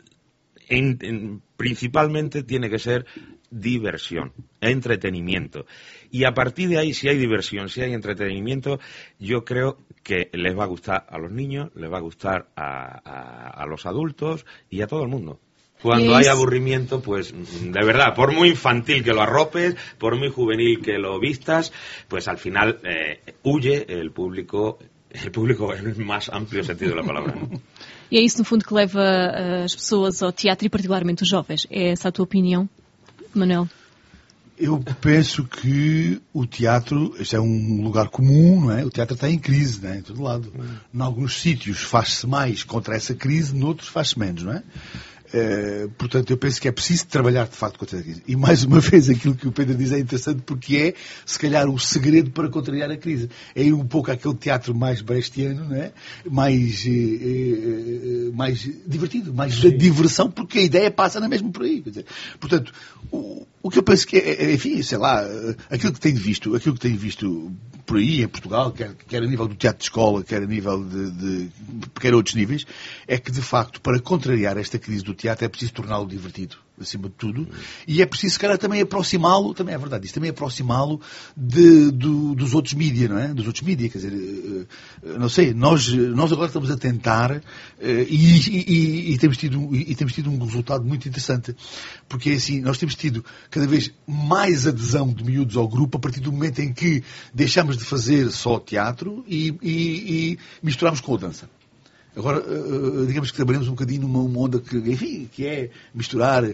en, en, principalmente tiene que ser diversión, entretenimiento. Y a partir de ahí, si hay diversión, si hay entretenimiento, yo creo que les va a gustar a los niños, les va a gustar a, a, a los adultos y a todo el mundo. Cuando hay aburrimiento, pues de verdad, por muy infantil que lo arropes, por muy juvenil que lo vistas, pues al final eh, huye el público, el público en el más amplio sentido de la palabra, ¿no? E é isso, no fundo, que leva as pessoas ao teatro e particularmente os jovens. É essa a tua opinião, Manuel? Eu penso que o teatro, este é um lugar comum, não é? O teatro está em crise, não é? Em todo lado. Hum. Em alguns sítios faz-se mais contra essa crise, noutros faz-se menos, não é? Uh, portanto, eu penso que é preciso trabalhar de facto contra a crise. E mais uma vez, aquilo que o Pedro diz é interessante porque é, se calhar, o segredo para contrariar a crise. É um pouco aquele teatro mais brechtiano, não é? Mais, eh, eh, mais divertido, mais da diversão, porque a ideia passa na mesma por aí. Quer dizer, portanto, o, o que eu penso que é, enfim, sei lá, aquilo que tenho visto, aquilo que tenho visto por aí, em Portugal, quer, quer a nível do teatro de escola, quer a nível de, de quer outros níveis, é que, de facto, para contrariar esta crise do teatro é preciso torná-lo divertido. acima de tudo, e é preciso, se calhar, também aproximá-lo, também é verdade, isso também aproximá-lo de, do, dos outros mídias, não é? Dos outros mídias, quer dizer, não sei, nós, nós agora estamos a tentar e, e, e, e, temos tido, e temos tido um resultado muito interessante, porque assim, nós temos tido cada vez mais adesão de miúdos ao grupo a partir do momento em que deixamos de fazer só teatro e, e, e misturamos com a dança. Agora, digamos que trabalhamos um bocadinho numa onda que, enfim, que é misturar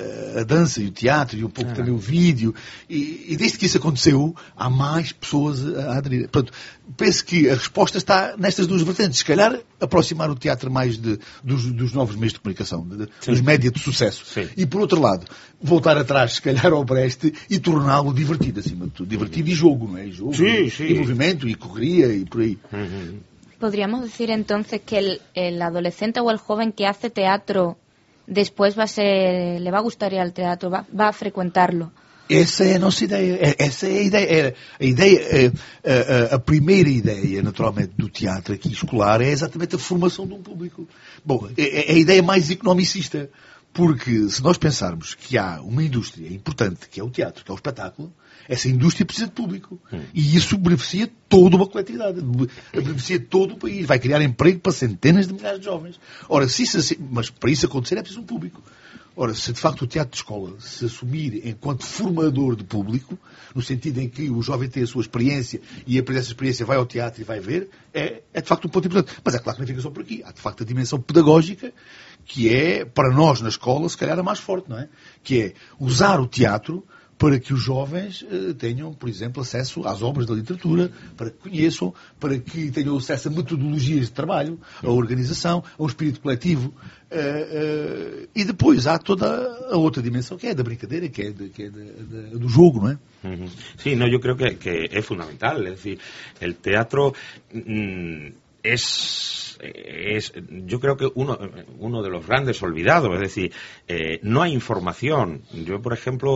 a dança e o teatro e um pouco ah. também o vídeo. E, e desde que isso aconteceu, há mais pessoas a aderir. Portanto, penso que a resposta está nestas duas vertentes. Se calhar, aproximar o teatro mais de, dos, dos novos meios de comunicação, de, dos média de sucesso. Sim. E, por outro lado, voltar atrás, se calhar, ao Brecht e torná-lo divertido, acima de tudo. Divertido e jogo, não é? E jogo, sim, e, sim. e movimento, e correria, e por aí. Uhum. ¿Podríamos decir entonces que el, el adolescente o el joven que hace teatro después va a ser, le va a gustar ir al teatro, va, va a frecuentarlo? Essa é a nossa ideia. Essa é a ideia. A, ideia, a, a, a primeira ideia, naturalmente, do teatro aqui escolar é exatamente a formação de um público. Bom, é, é a ideia mais economicista. Porque se nós pensarmos que há uma indústria importante, que é o teatro, que é o espetáculo, essa indústria precisa de público. Hum. E isso beneficia toda uma coletividade, beneficia todo o país, vai criar emprego para centenas de milhares de jovens. Ora, se isso, mas para isso acontecer é preciso um público. Ora, se de facto o teatro de escola se assumir enquanto formador de público, no sentido em que o jovem tem a sua experiência e a partir dessa experiência vai ao teatro e vai ver, é, é de facto um ponto importante. Mas é claro que não fica só por aqui. Há de facto a dimensão pedagógica, que é, para nós na escola, se calhar a mais forte, não é? Que é usar o teatro para que os jovens eh, tenham, por exemplo, acesso às obras da literatura, para que conheçam, para que tenham acesso a metodologias de trabalho, a organização, ao espírito coletivo. Uh, uh, e depois há toda a outra dimensão, que é da brincadeira, que é, de, que é de, de, do jogo, não é? Sí, no, yo creo que, que es fundamental. Es decir, el teatro mmm, es... Es, yo creo que uno, uno de los grandes olvidados, es decir, eh, no hay información. Yo, por ejemplo,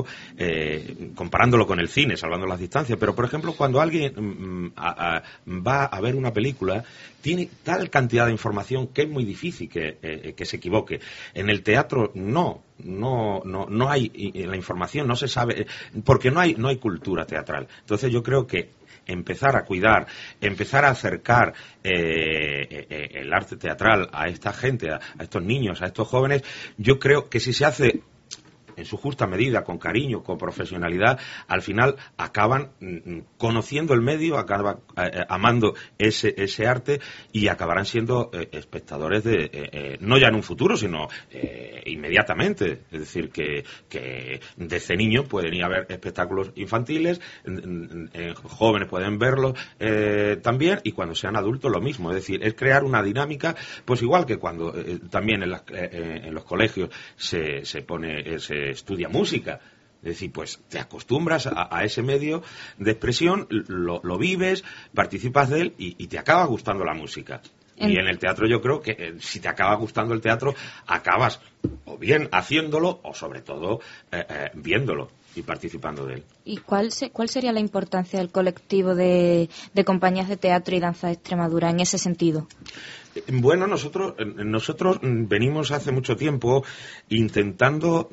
eh, comparándolo con el cine, salvando las distancias, pero, por ejemplo, cuando alguien mm, a, a, va a ver una película, tiene tal cantidad de información que es muy difícil que, eh, que se equivoque. En el teatro, no. No, no, no hay la información, no se sabe, porque no hay, no hay cultura teatral. Entonces yo creo que empezar a cuidar, empezar a acercar eh, eh, el arte teatral a esta gente, a, a estos niños, a estos jóvenes, yo creo que si se hace en su justa medida, con cariño, con profesionalidad, al final acaban mm, conociendo el medio, acaban eh, amando ese, ese arte y acabarán siendo eh, espectadores de, eh, eh, no ya en un futuro, sino eh, inmediatamente. Es decir, que, que desde niños pueden ir a ver espectáculos infantiles, eh, jóvenes pueden verlos eh, también, y cuando sean adultos lo mismo. Es decir, es crear una dinámica, pues igual que cuando eh, también en, las, eh, en los colegios se, se pone... Eh, se estudia música, es decir, pues te acostumbras a, a ese medio de expresión, lo, lo vives, participas de él y, y te acaba gustando la música. En... Y en el teatro yo creo que eh, si te acaba gustando el teatro, acabas o bien haciéndolo o sobre todo eh, eh, viéndolo y participando de él. ¿Y cuál, se, cuál sería la importancia del colectivo de, de compañías de teatro y danza de Extremadura en ese sentido? Bueno, nosotros nosotros venimos hace mucho tiempo intentando,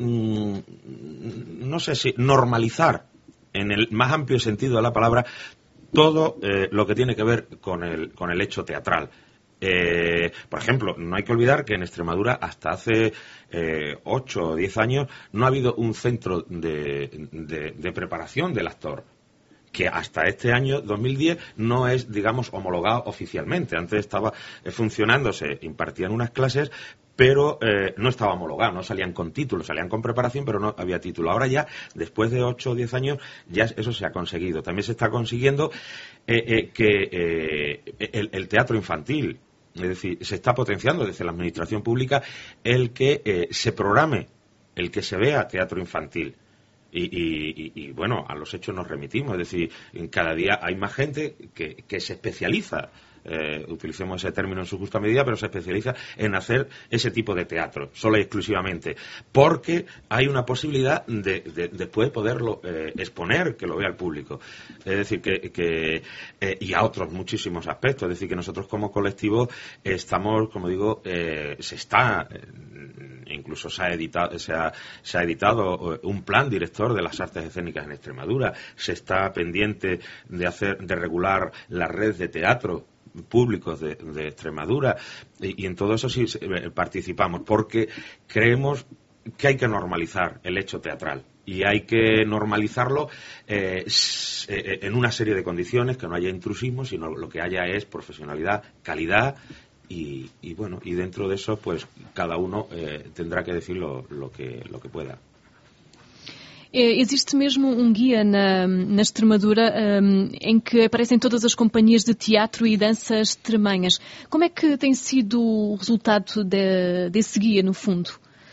no sé si, normalizar, en el más amplio sentido de la palabra, todo eh, lo que tiene que ver con el, con el hecho teatral. Eh, por ejemplo, no hay que olvidar que en Extremadura hasta hace eh, ocho o diez años no ha habido un centro de, de, de preparación del actor, que hasta este año, dos mil diez, no es, digamos, homologado oficialmente. Antes estaba eh, funcionando, se impartían unas clases, pero eh, no estaba homologado, no salían con título, salían con preparación, pero no había título. Ahora ya, después de ocho o diez años, ya eso se ha conseguido. También se está consiguiendo eh, eh, que eh, el, el teatro infantil, es decir, se está potenciando desde la administración pública el que eh, se programe, el que se vea teatro infantil. Y, y, y, bueno, a los hechos nos remitimos, es decir, cada día hay más gente que, que se especializa eh, utilicemos ese término en su justa medida, pero se especializa en hacer ese tipo de teatro, solo y exclusivamente, porque hay una posibilidad de, de después poderlo eh, exponer, que lo vea el público. Es decir, que, que eh, y a otros muchísimos aspectos. Es decir, que nosotros como colectivo estamos, como digo, eh, se está, eh, incluso se ha editado, se ha, se ha editado un plan director de las artes escénicas en Extremadura. Se está pendiente de hacer, de regular la red de teatro públicos de, de Extremadura, y, y en todo eso sí participamos, porque creemos que hay que normalizar el hecho teatral. Y hay que normalizarlo eh, en una serie de condiciones, que no haya intrusismo, sino lo que haya es profesionalidad, calidad, y, y bueno, y dentro de eso, pues cada uno eh, tendrá que decir lo, lo que lo que pueda. Existe mesmo um guia na, na Extremadura um, em que aparecem todas as companhias de teatro e dança extremanhas. Como é que tem sido o resultado de, desse guia, no fundo?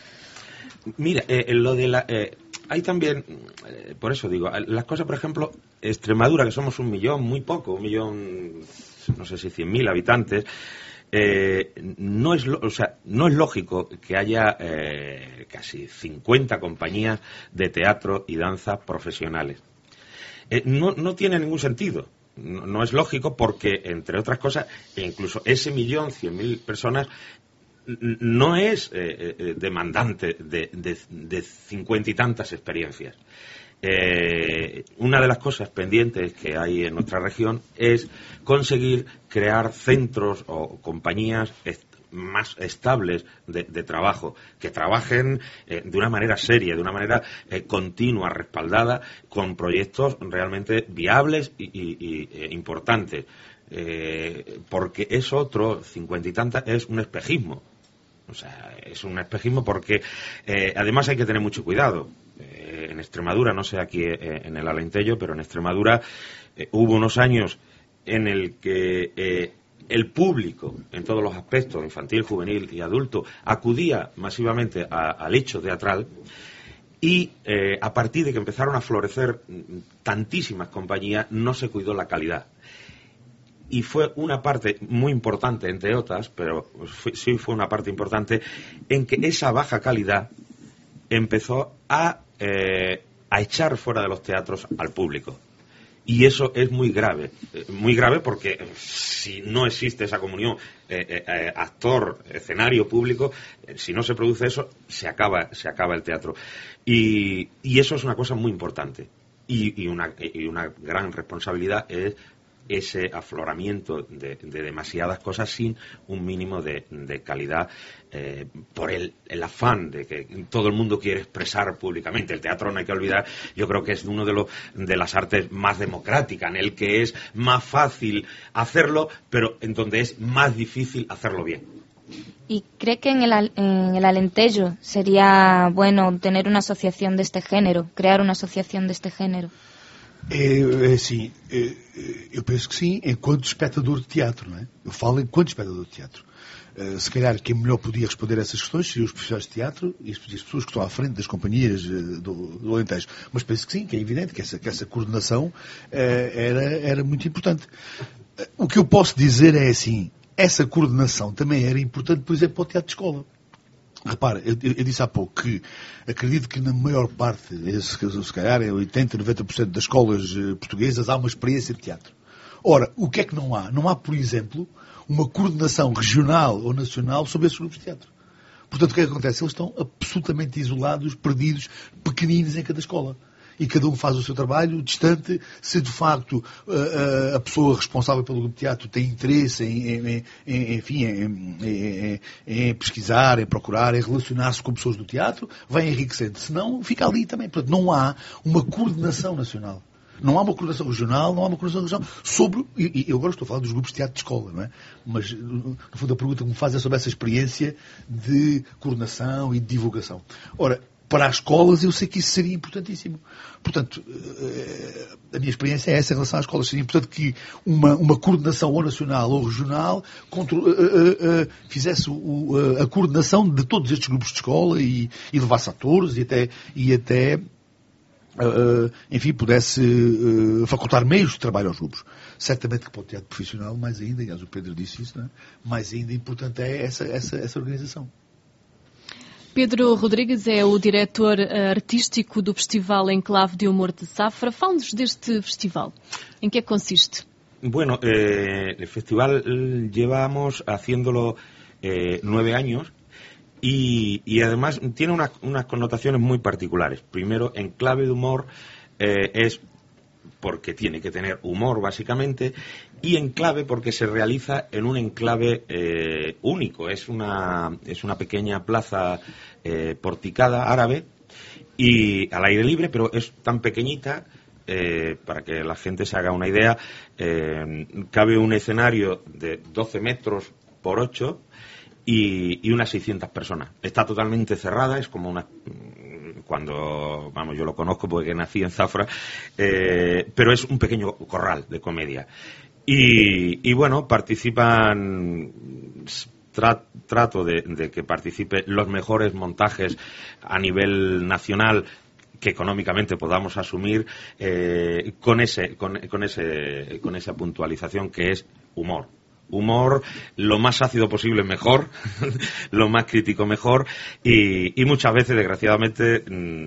Mira, eh, lo de la... Eh, hay también, eh, por eso digo, las cosas, por ejemplo, Extremadura, que somos un millón, muy poco, un millón, no sé si cien mil habitantes, Eh, no es, o sea, no es lógico que haya eh, casi cincuenta compañías de teatro y danza profesionales. Eh, no, no tiene ningún sentido. No, no es lógico porque, entre otras cosas, incluso ese millón, cien mil personas no es eh, eh, demandante de, de, de cincuenta y tantas experiencias. Eh, una de las cosas pendientes que hay en nuestra región es conseguir crear centros o compañías est- más estables de, de trabajo, que trabajen eh, de una manera seria, de una manera eh, continua, respaldada, con proyectos realmente viables y, y, y eh, importantes. Eh, porque es otro, cincuenta y tantas, es un espejismo. O sea, es un espejismo porque eh, además hay que tener mucho cuidado. Eh, en Extremadura, no sé aquí eh, en el Alentejo, pero en Extremadura eh, hubo unos años en el que eh, el público, en todos los aspectos, infantil, juvenil y adulto, acudía masivamente a, al hecho teatral, y eh, a partir de que empezaron a florecer tantísimas compañías, no se cuidó la calidad. Y fue una parte muy importante, entre otras, pero fue, sí fue una parte importante, en que esa baja calidad empezó a, eh, a echar fuera de los teatros al público. Y eso es muy grave, eh, muy grave porque si no existe esa comunión eh, eh, actor, escenario, público, eh, si no se produce eso, se acaba, se acaba el teatro. Y, y eso es una cosa muy importante. Y, y, una, y una gran responsabilidad es ese afloramiento de, de demasiadas cosas sin un mínimo de, de calidad, eh, por el, el afán de que todo el mundo quiere expresar públicamente. El teatro, no hay que olvidar, yo creo que es uno de, los de las artes más democráticas, en el que es más fácil hacerlo, pero en donde es más difícil hacerlo bien. ¿Y cree que en el, en el Alentejo sería bueno tener una asociación de este género, crear una asociación de este género? É, assim, é, eu penso que sim, enquanto espectador de teatro, não é? Eu falo enquanto espectador de teatro. Uh, se calhar quem melhor podia responder a essas questões seriam os profissionais de teatro e as, as pessoas que estão à frente das companhias uh, do, do Alentejo. Mas penso que sim, que é evidente que essa, que essa coordenação uh, era, era muito importante. Uh, o que eu posso dizer é assim, essa coordenação também era importante, por exemplo, para o teatro de escola. Repara, eu, eu disse há pouco que acredito que na maior parte, se calhar é oitenta, noventa por cento das escolas portuguesas, há uma experiência de teatro. Ora, o que é que não há? Não há, por exemplo, uma coordenação regional ou nacional sobre esses grupos de teatro. Portanto, o que é que acontece? Eles estão absolutamente isolados, perdidos, pequeninos em cada escola. E cada um faz o seu trabalho distante. Se de facto a, a pessoa responsável pelo grupo de teatro tem interesse em, em, em, enfim, em, em, em pesquisar, em procurar, em relacionar-se com pessoas do teatro, vai enriquecendo. Se não, fica ali também. Portanto, não há uma coordenação nacional. Não há uma coordenação regional, não há uma coordenação regional sobre... E eu agora estou a falar dos grupos de teatro de escola, não é? Mas, no fundo, a pergunta que me faz é sobre essa experiência de coordenação e de divulgação. Ora, para as escolas, eu sei que isso seria importantíssimo. Portanto, a minha experiência é essa em relação às escolas. Seria importante que uma, uma coordenação ou nacional ou regional contra, uh, uh, uh, fizesse o, uh, a coordenação de todos estes grupos de escola e, e levasse atores e até, e até Uh, enfim, pudesse uh, facultar meios de trabalho aos grupos. Certamente que para o teatro profissional, mais ainda, aliás o Pedro disse isso, não é? Mais ainda importante é essa, essa, essa organização. Pedro Rodrigues é o diretor artístico do Festival Enclave de Humor de Zafra. Fala-nos deste festival. Em que consiste? Bueno, eh, el festival llevamos haciéndolo eh, nueve años. Y, y además tiene una, unas connotaciones muy particulares. Primero, enclave de humor eh, es porque tiene que tener humor, básicamente, y enclave porque se realiza en un enclave eh, único. Es una, es una pequeña plaza eh, porticada árabe y al aire libre, pero es tan pequeñita, eh, para que la gente se haga una idea, eh, cabe un escenario de doce metros por ocho, Y, y unas seiscientas personas. Está totalmente cerrada, es como una... Cuando, vamos, yo lo conozco porque nací en Zafra, eh, pero es un pequeño corral de comedia. Y, y bueno, participan... Tra, trato de, de que participe los mejores montajes a nivel nacional que económicamente podamos asumir, eh, con ese, con, con ese, con esa puntualización que es humor. Humor, lo más ácido posible mejor, lo más crítico mejor, y, y muchas veces, desgraciadamente,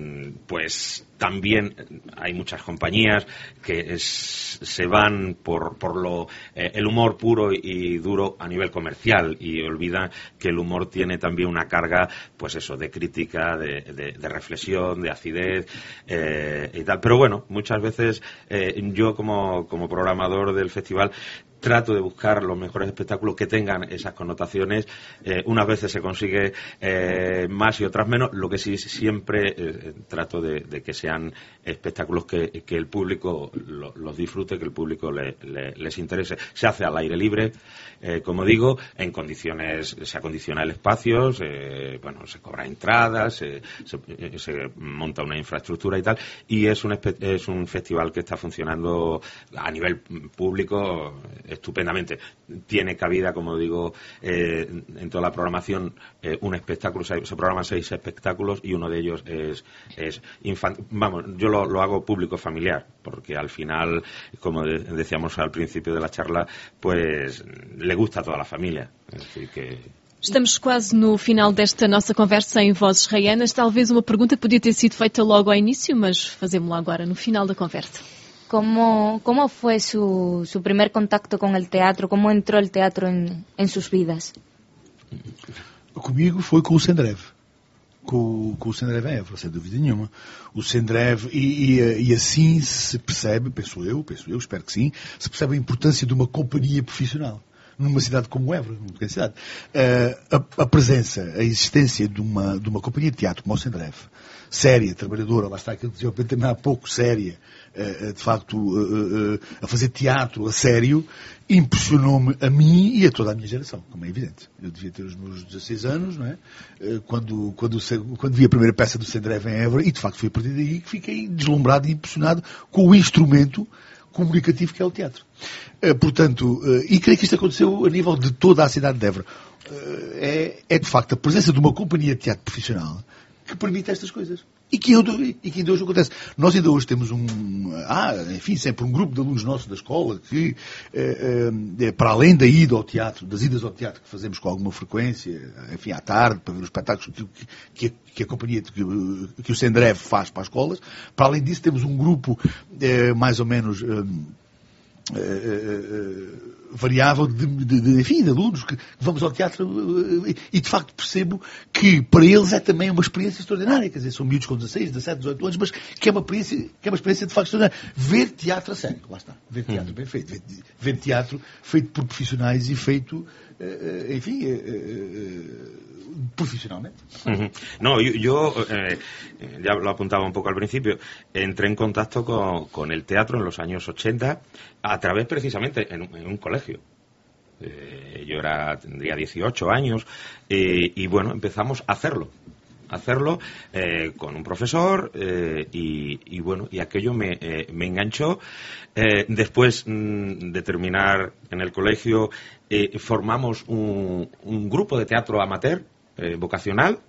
pues también hay muchas compañías que es, se van por, por lo, eh, el humor puro y, y duro a nivel comercial y olvidan que el humor tiene también una carga, pues eso, de crítica, de, de, de reflexión, de acidez eh, y tal. Pero bueno, muchas veces eh, yo como, como programador del festival trato de buscar los mejores espectáculos que tengan esas connotaciones. Eh, unas veces se consigue eh, más y otras menos. Lo que sí siempre eh, trato de, de que sean espectáculos que, que el público lo, los disfrute, que el público le, le, les interese. Se hace al aire libre, eh, como digo, en condiciones, se acondiciona el espacio, se, bueno, se cobra entradas, se, se, se monta una infraestructura y tal. Y es un, es un festival que está funcionando a nivel público estupendamente. Tiene cabida, como digo, eh, en toda la programación, eh, un espectáculo, se, se programan seis espectáculos y uno de ellos es, es infantil. Vamos, yo lo, lo hago público familiar, porque al final, como de, decíamos al principio de la charla, pues le gusta a toda la familia. Es decir, que... Estamos quase no final desta nossa conversa em Vozes Raianas. Talvez uma pergunta que podia ter sido feita logo ao início, mas fazemos-la agora, no final da conversa. ¿Cómo, cómo fue su, su primer contacto con el teatro? ¿Cómo entró el teatro en, en sus vidas? Comigo foi com o Sendrev. Com, com o Sendrev em Évora, sem dúvida nenhuma. O Sendrev, e, e, e assim se percebe, penso eu, penso eu, espero que sim, se percebe a importância de uma companhia profissional. Numa cidade como Évora, numa pequena cidade. Uh, a, a presença, a existência de uma, de uma companhia de teatro como o Sendrev, séria, trabalhadora, lá está aquilo que dizia o Pedro também há pouco, séria, uh, de facto, uh, uh, a fazer teatro a sério, impressionou-me a mim e a toda a minha geração, como é evidente. Eu devia ter os meus dezasseis anos, não é? Uh, quando, quando, quando vi a primeira peça do Sendrev em Évora, e de facto foi a partir daí que fiquei deslumbrado e impressionado com o instrumento comunicativo que é o teatro. Uh, portanto, uh, e creio que isto aconteceu a nível de toda a cidade de Évora. Uh, é, é de facto a presença de uma companhia de teatro profissional que permite estas coisas. E que, e que ainda hoje acontece. Nós ainda hoje temos um, ah, enfim, sempre um grupo de alunos nossos da escola que, eh, eh, para além da ida ao teatro, das idas ao teatro que fazemos com alguma frequência, enfim, à tarde, para ver os espetáculos que, que, que a companhia, que, que o Sendrev faz para as escolas, para além disso temos um grupo eh, mais ou menos... Eh, eh, variável de, de, de, enfim, de alunos que vamos ao teatro e de facto percebo que para eles é também uma experiência extraordinária, quer dizer, são miúdos com dezasseis, dezassete, dezoito anos, mas que é uma experiência, que é uma experiência de facto extraordinária. Ver teatro a sério, lá está, ver teatro bem feito, ver, ver teatro feito por profissionais e feito, enfim, profissionalmente. Uh-huh. No, yo, yo eh, ya lo apuntaba un poco al principio, entré en contacto con, con el teatro en los años ochenta a través precisamente en, en un colegio. Eh, yo era tendría dieciocho años eh, y bueno, empezamos a hacerlo. hacerlo eh, con un profesor eh, y, y bueno, y aquello me, eh, me enganchó. Eh, después mm, de terminar en el colegio eh, formamos un, un grupo de teatro amateur eh, vocacional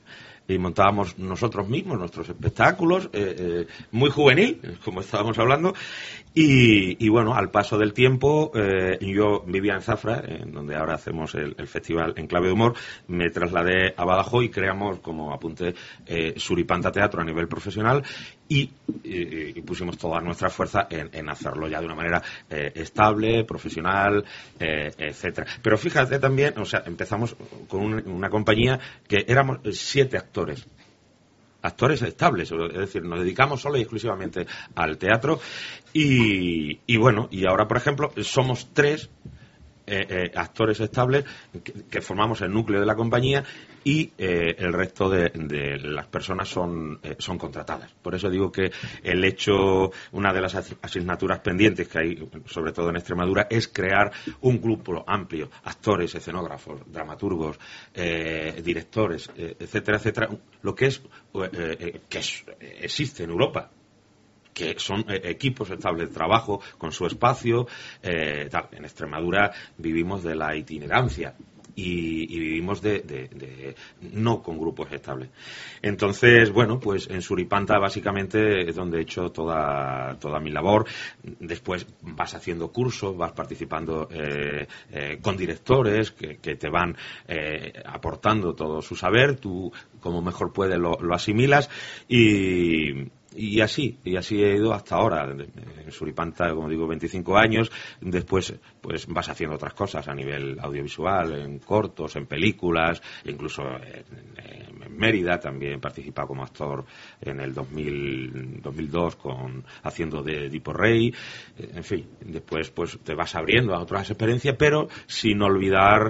y montábamos nosotros mismos nuestros espectáculos, eh, eh, muy juvenil, como estábamos hablando, y, y bueno, al paso del tiempo, eh, yo vivía en Zafra, en donde ahora hacemos el, el festival En Clave de Humor, me trasladé a Badajoz y creamos, como apunté, eh, Suripanta Teatro a nivel profesional, y, y, y pusimos toda nuestra fuerza en, en hacerlo ya de una manera eh, estable, profesional, eh, etcétera. Pero fíjate también, o sea, empezamos con un, una compañía que éramos siete actores. Actores estables, es decir, nos dedicamos solo y exclusivamente al teatro y, y bueno, y ahora, por ejemplo, somos tres eh, eh, actores estables que, que formamos el núcleo de la compañía y eh, el resto de, de las personas son, eh, son contratadas. Por eso digo que el hecho, una de las asignaturas pendientes que hay, sobre todo en Extremadura, es crear un grupo amplio, actores, escenógrafos, dramaturgos, eh, directores, eh, etcétera, etcétera, lo que es, eh, eh, que es, existe en Europa, que son eh, equipos estables de trabajo, con su espacio, eh, tal. En Extremadura vivimos de la itinerancia. Y, y vivimos de, de, de no con grupos estables. Entonces, bueno, pues en Suripanta básicamente es donde he hecho toda toda mi labor. Después vas haciendo cursos, vas participando eh, eh, con directores que, que te van eh, aportando todo su saber, tú como mejor puedes lo, lo asimilas y... Y así, y así he ido hasta ahora. En Suripanta, como digo, veinticinco años. Después, pues vas haciendo otras cosas a nivel audiovisual, en cortos, en películas, incluso en, en Mérida también he participado como actor en el dos mil, dos mil dos con haciendo de Edipo Rey. En fin, después pues te vas abriendo a otras experiencias, pero sin olvidar,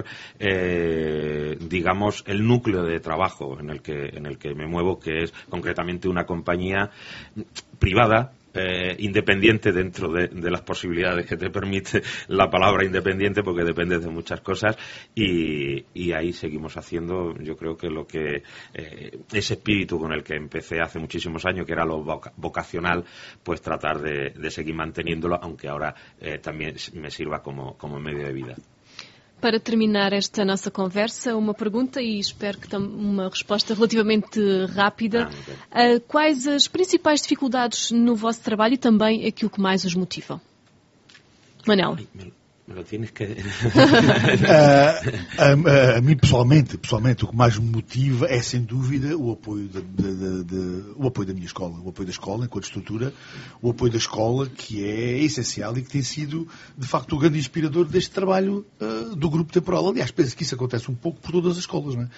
eh, digamos, el núcleo de trabajo en el que en el que me muevo, que es concretamente una compañía privada, eh, independiente dentro de, de las posibilidades que te permite la palabra independiente, porque depende de muchas cosas, y, y ahí seguimos haciendo, yo creo que lo que eh, ese espíritu con el que empecé hace muchísimos años, que era lo voca- vocacional, pues tratar de, de seguir manteniéndolo, aunque ahora eh, también me sirva como, como medio de vida. Para terminar esta nossa conversa, uma pergunta e espero que uma resposta relativamente rápida. Ah, uh, quais as principais dificuldades no vosso trabalho e também aquilo que mais os motiva? Manel. Me lo tienes que... a, a, a mim, pessoalmente, pessoalmente, o que mais me motiva é, sem dúvida, o apoio, de, de, de, de, o apoio da minha escola. O apoio da escola, enquanto estrutura, o apoio da escola, que é essencial e que tem sido, de facto, o grande inspirador deste trabalho uh, do grupo temporal. Aliás, penso que isso acontece um pouco por todas as escolas, não é?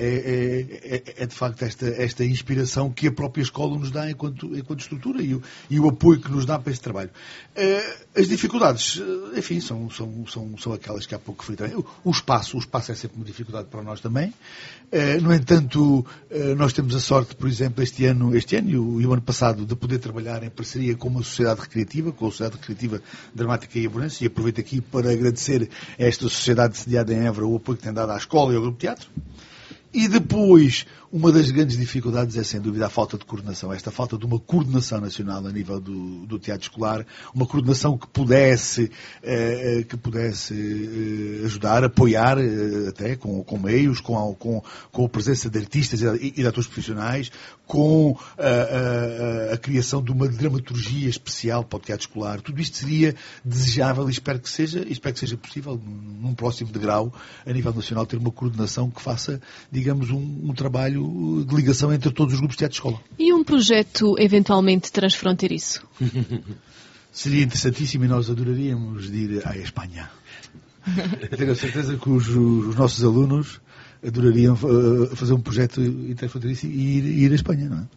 É, é, é de facto, esta, esta inspiração que a própria escola nos dá enquanto, enquanto estrutura e o, e o apoio que nos dá para este trabalho. Uh, as dificuldades, uh, enfim, são, são São, são, são aquelas que há pouco referi também. O, o espaço, o espaço é sempre uma dificuldade para nós também. Uh, no entanto, uh, nós temos a sorte, por exemplo, este ano, este ano e o, e o ano passado, de poder trabalhar em parceria com uma sociedade recreativa, com a Sociedade Recreativa Dramática e Aburense, e aproveito aqui para agradecer a esta sociedade sediada em Évora o apoio que tem dado à escola e ao grupo de teatro. E depois, uma das grandes dificuldades é, sem dúvida, a falta de coordenação. Esta falta de uma coordenação nacional a nível do, do teatro escolar, uma coordenação que pudesse, eh, que pudesse eh, ajudar, apoiar, eh, até com, com meios, com a, com, com a presença de artistas e, e de atores profissionais, com a, a, a criação de uma dramaturgia especial para o teatro escolar. Tudo isto seria desejável e espero que seja, espero que seja possível, num próximo degrau, a nível nacional, ter uma coordenação que faça, digamos, um, um trabalho de ligação entre todos os grupos de teatro de escola. E um projeto eventualmente transfronteiriço? Seria interessantíssimo e nós adoraríamos de ir à Espanha. Tenho a certeza que os, os nossos alunos adorariam uh, fazer um projeto interfronteiriço e ir, ir à Espanha, não é?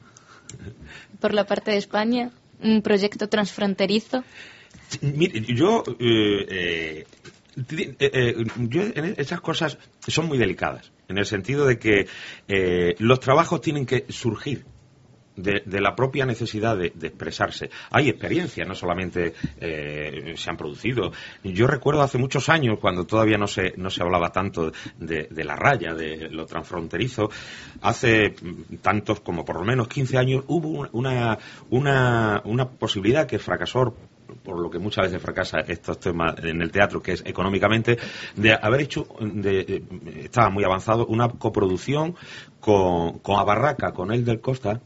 Por la parte de España, un proyecto transfronterizo. Mire, yo... Eh, eh, Eh, eh, yo, esas cosas son muy delicadas, en el sentido de que eh, los trabajos tienen que surgir de, de la propia necesidad de, de expresarse. Hay experiencias, no solamente eh, se han producido. Yo recuerdo hace muchos años, cuando todavía no se, no se hablaba tanto de, de la raya, de lo transfronterizo, hace tantos como por lo menos quince años, hubo una, una, una posibilidad que fracasó, por lo que muchas veces fracasa estos temas en el teatro, que es económicamente, de haber hecho, de, de, estaba muy avanzado, una coproducción con, con Abarraca, con el del Costa,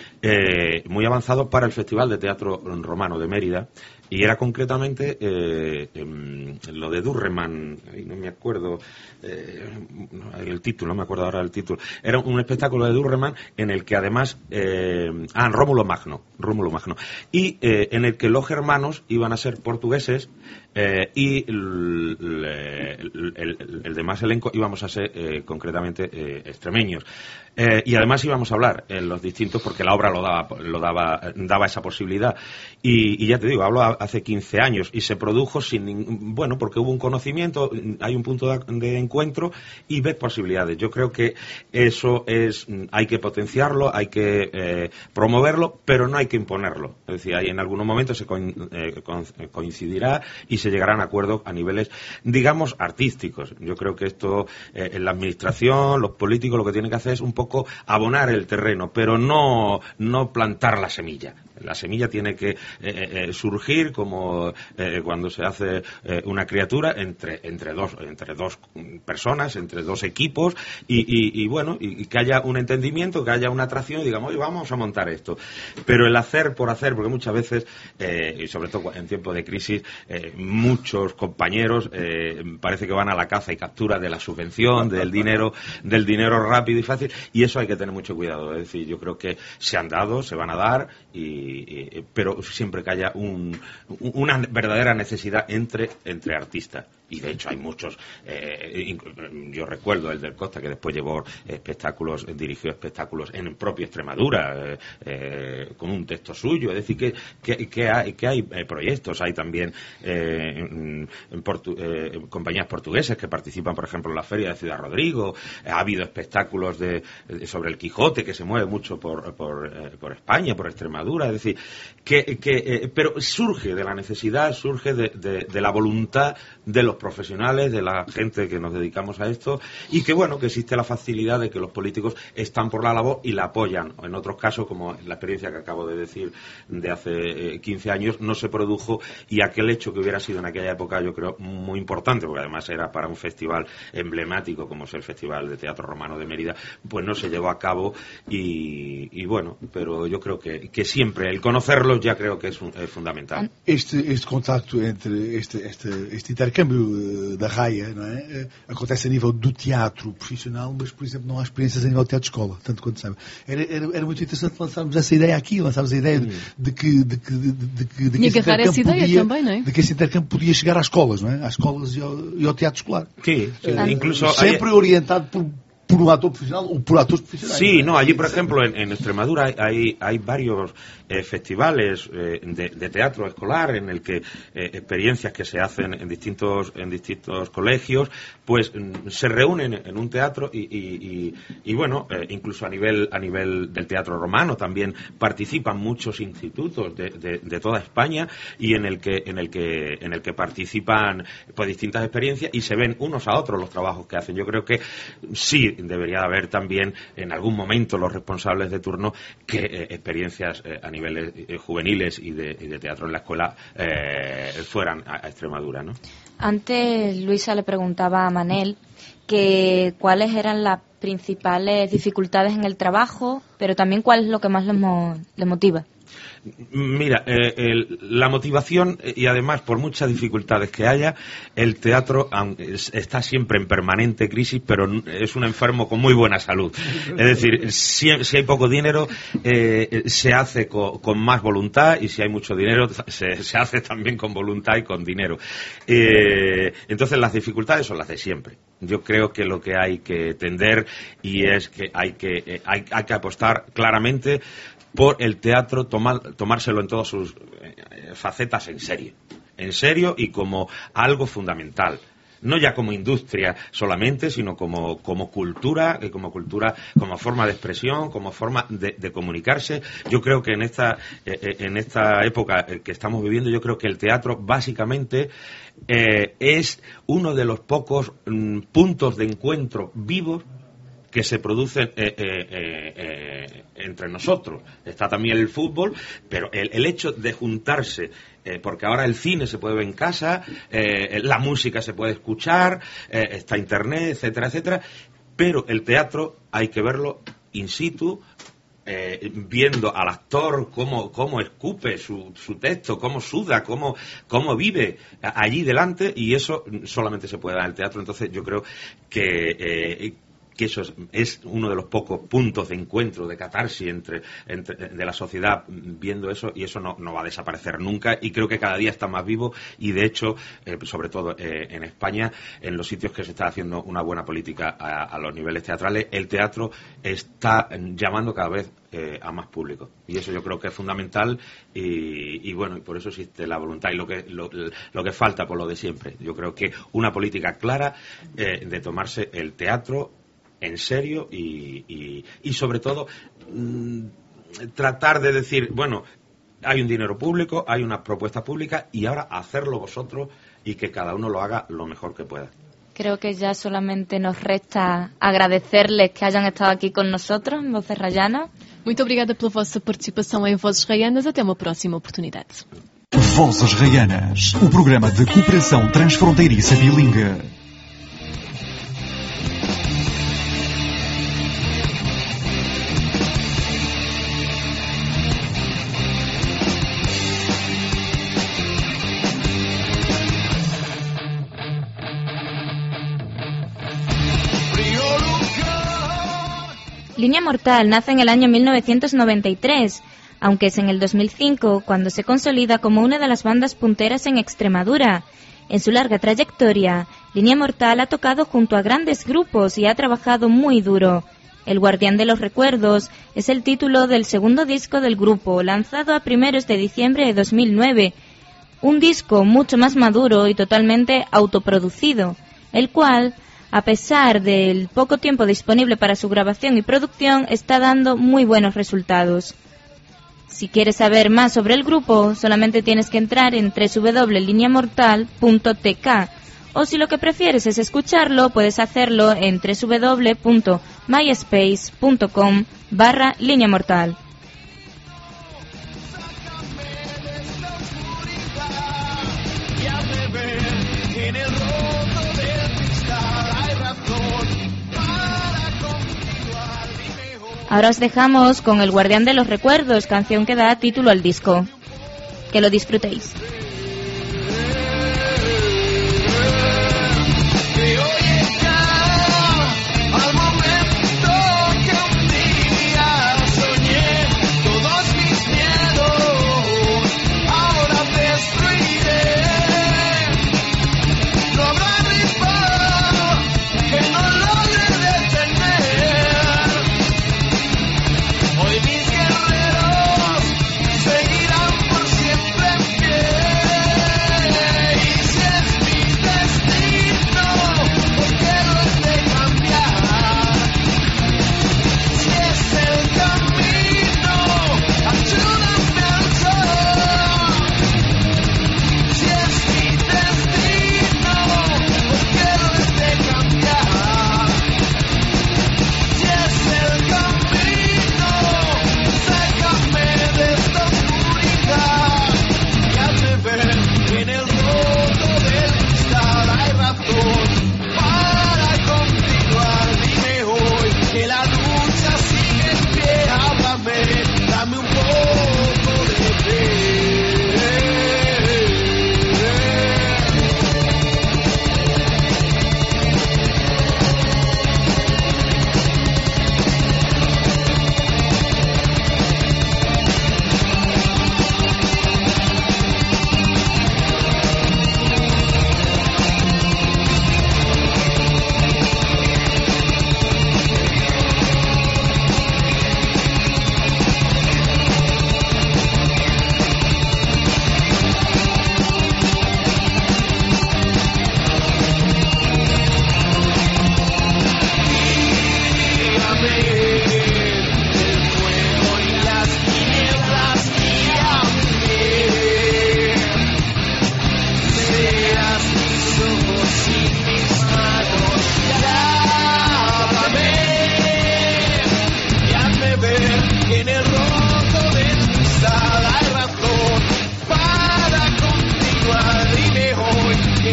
eh, muy avanzado para el Festival de Teatro Romano de Mérida. Y era concretamente eh, eh, lo de Durreman, no me acuerdo eh, el título, no me acuerdo ahora el título. Era un espectáculo de Durreman en el que además, eh, ah, Rómulo Magno, Rómulo Magno, y eh, en el que los germanos iban a ser portugueses eh, y el, el, el, el demás elenco íbamos a ser eh, concretamente eh, extremeños. Eh, y además íbamos a hablar en los distintos, porque la obra lo daba, lo daba, daba esa posibilidad. Y, y ya te digo, hablo hace quince años y se produjo sin ningún, bueno, porque hubo un conocimiento, hay un punto de, de encuentro y ves posibilidades. Yo creo que eso es, hay que potenciarlo, hay que eh, promoverlo, pero no hay que imponerlo. Es decir, hay, en algunos momentos se co eh, coincidirá y se llegarán a acuerdos a niveles, digamos, artísticos. Yo creo que esto, eh, en la administración, los políticos, lo que tienen que hacer es un poco abonar el terreno, pero no, no plantar la semilla. La semilla tiene que eh, eh, surgir como eh, cuando se hace eh, una criatura entre entre dos entre dos personas, entre dos equipos y, y, y bueno, y, y que haya un entendimiento, que haya una atracción y digamos, oye, vamos a montar esto. Pero el hacer por hacer, porque muchas veces, eh, y sobre todo en tiempos de crisis, eh, muchos compañeros eh, parece que van a la caza y captura de la subvención, del dinero, del dinero rápido y fácil, y eso hay que tener mucho cuidado. Es decir, yo creo que se han dado, se van a dar y pero siempre que haya un, una verdadera necesidad entre, entre artistas. Y de hecho hay muchos, eh, yo recuerdo el del Costa, que después llevó espectáculos, dirigió espectáculos en propia Extremadura, eh, eh, con un texto suyo. Es decir, que, que, que hay, que hay eh, proyectos, hay también eh, en, en portu, eh, compañías portuguesas que participan, por ejemplo, en la Feria de Ciudad Rodrigo. Ha habido espectáculos de, de sobre el Quijote, que se mueve mucho por, por, eh, por España, por Extremadura. Es decir, que, que eh, pero surge de la necesidad, surge de, de, de la voluntad de los profesionales, de la gente que nos dedicamos a esto, y que bueno, que existe la facilidad de que los políticos están por la labor y la apoyan. En otros casos, como la experiencia que acabo de decir de hace eh, quince años, no se produjo, y aquel hecho que hubiera sido en aquella época, yo creo, muy importante, porque además era para un festival emblemático como es el Festival de Teatro Romano de Mérida, pues no se llevó a cabo. Y, y bueno, pero yo creo que, que siempre el conocerlos ya creo que es, un, es fundamental. Este, este contacto entre este, este, este intercâmbio da raia, não é? Acontece a nível do teatro profissional, mas, por exemplo, não há experiências a nível de teatro de escola, tanto quanto sabe. Era, era, era muito interessante lançarmos essa ideia aqui, lançarmos a ideia de, de que, de que, de, de que, de que esse intercâmbio podia, também, não é? De que esse intercâmbio podia chegar às escolas, não é? Às escolas e ao, e ao teatro escolar. Sí, sí, uh, incluso sempre hay... orientado por por un actor profesional o por actores profesionales. Sí, no, allí por ejemplo en, en Extremadura hay, hay, hay varios eh, festivales eh, de, de teatro escolar en el que eh, experiencias que se hacen en distintos en distintos colegios pues mm, se reúnen en un teatro y, y, y, y bueno, eh, incluso a nivel a nivel del teatro romano también participan muchos institutos de, de, de toda España y en el que en el que en el que participan pues distintas experiencias y se ven unos a otros los trabajos que hacen. Yo creo que sí debería haber también en algún momento los responsables de turno que eh, experiencias eh, a niveles eh, juveniles y de, y de teatro en la escuela eh, fueran a, a Extremadura, ¿no? Antes Luisa le preguntaba a Manel que cuáles eran las principales dificultades en el trabajo, pero también cuál es lo que más les, mo les motiva. Mira, eh, el, la motivación y además por muchas dificultades que haya, el teatro está siempre en permanente crisis, pero es un enfermo con muy buena salud. Es decir, si, si hay poco dinero, eh, se hace con, con más voluntad y si hay mucho dinero, se, se hace también con voluntad y con dinero. Eh, entonces las dificultades son las de siempre. Yo creo que lo que hay que tender y es que hay que, eh, hay, hay que apostar claramente por el teatro, tomar, tomárselo en todas sus eh, facetas en serio, en serio y como algo fundamental. No ya como industria solamente, sino como, como cultura, como cultura, como forma de expresión, como forma de, de comunicarse. Yo creo que en esta, eh, en esta época que estamos viviendo, yo creo que el teatro básicamente eh, es uno de los pocos mm, puntos de encuentro vivos que se producen eh, eh, eh, entre nosotros. Está también el fútbol, pero el, el hecho de juntarse, eh, porque ahora el cine se puede ver en casa, eh, la música se puede escuchar, eh, está internet, etcétera, etcétera, pero el teatro hay que verlo in situ, Eh, viendo al actor cómo, cómo escupe su, su texto, cómo suda, cómo, cómo vive allí delante, y eso solamente se puede dar en el teatro. Entonces yo creo que, eh, que eso es, es uno de los pocos puntos de encuentro, de catarsis entre, entre de la sociedad viendo eso, y eso no, no va a desaparecer nunca, y creo que cada día está más vivo, y de hecho, eh, sobre todo eh, en España, en los sitios que se está haciendo una buena política a, a los niveles teatrales, el teatro está llamando cada vez eh, a más público, y eso yo creo que es fundamental, y, y bueno, y por eso existe la voluntad, y lo que lo, lo que falta por lo de siempre. Yo creo que una política clara eh, de tomarse el teatro en serio, y, y, y sobre todo mmm, tratar de decir, bueno, hay un dinero público, hay unas propuestas públicas, y ahora hacerlo vosotros, y que cada uno lo haga lo mejor que pueda. Creo que ya solamente nos resta agradecerles que hayan estado aquí con nosotros en Voces Rayanas. Muito obrigada pela vossa participação em Vozes Raianas. Até uma próxima oportunidade. Vozes Raianas, o programa de cooperação transfronteiriça bilingue. Línea Mortal nace en el año mil novecientos noventa y tres, aunque es en el dos mil cinco cuando se consolida como una de las bandas punteras en Extremadura. En su larga trayectoria, Línea Mortal ha tocado junto a grandes grupos y ha trabajado muy duro. El Guardián de los Recuerdos es el título del segundo disco del grupo, lanzado a primeros de diciembre de dos mil nueve. Un disco mucho más maduro y totalmente autoproducido, el cual, a pesar del poco tiempo disponible para su grabación y producción, está dando muy buenos resultados. Si quieres saber más sobre el grupo, solamente tienes que entrar en doble u doble u doble u punto línea mortal punto t k, o si lo que prefieres es escucharlo, puedes hacerlo en doble u doble u doble u punto myspace punto com barra línea mortal. Ahora os dejamos con El Guardián de los Recuerdos, canción que da título al disco. Que lo disfrutéis.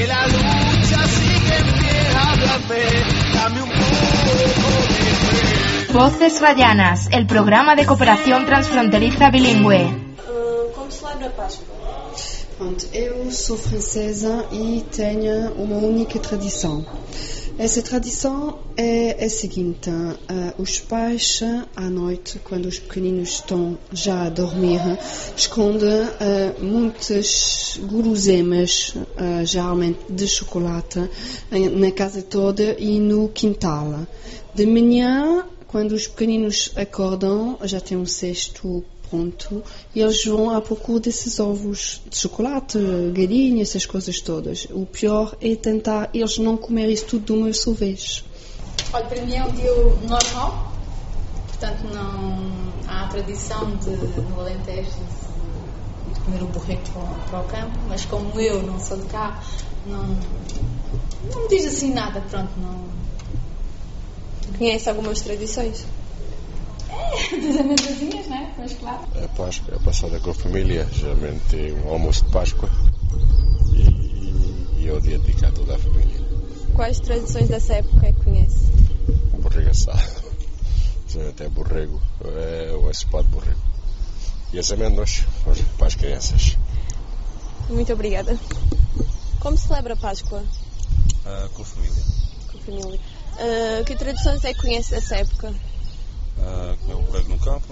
Dame un poco de fe. Voces Rayanas, el programa de cooperación transfronteriza bilingüe. Uh, como celebra a Páscoa? Pronto, eu sou francesa e tenho uma única tradição. Essa tradição é a seguinte: uh, os pais, à noite, quando os pequeninos estão já a dormir, escondem uh, muitas guloseimas, uh, geralmente de chocolate, na casa toda e no quintal. De manhã, quando os pequeninos acordam, já tem um cesto pronto e eles vão à procura desses ovos de chocolate, galinha, essas coisas todas. O pior é tentar eles não comer isso tudo de uma só vez. Olha, para mim é um dia normal, portanto não há a tradição de, no Alentejo de, de comer o borrego para, para o campo, mas como eu não sou de cá, não, não me diz assim nada, pronto, não... Conhece algumas tradições? É, das amendozinhas, não é? Mas claro. A Páscoa é passada com a família, geralmente tem um almoço de Páscoa e, e é o dia dedicado a toda a família. Quais tradições dessa época é que conhece? O borrego assado, até borrego, é o ensopado de borrego. E as amêndoas para as crianças. Muito obrigada. Como celebra a Páscoa? Uh, com a família. Com a família. Uh, que tradições é que conhece dessa época? Uh, comer um borrego no campo,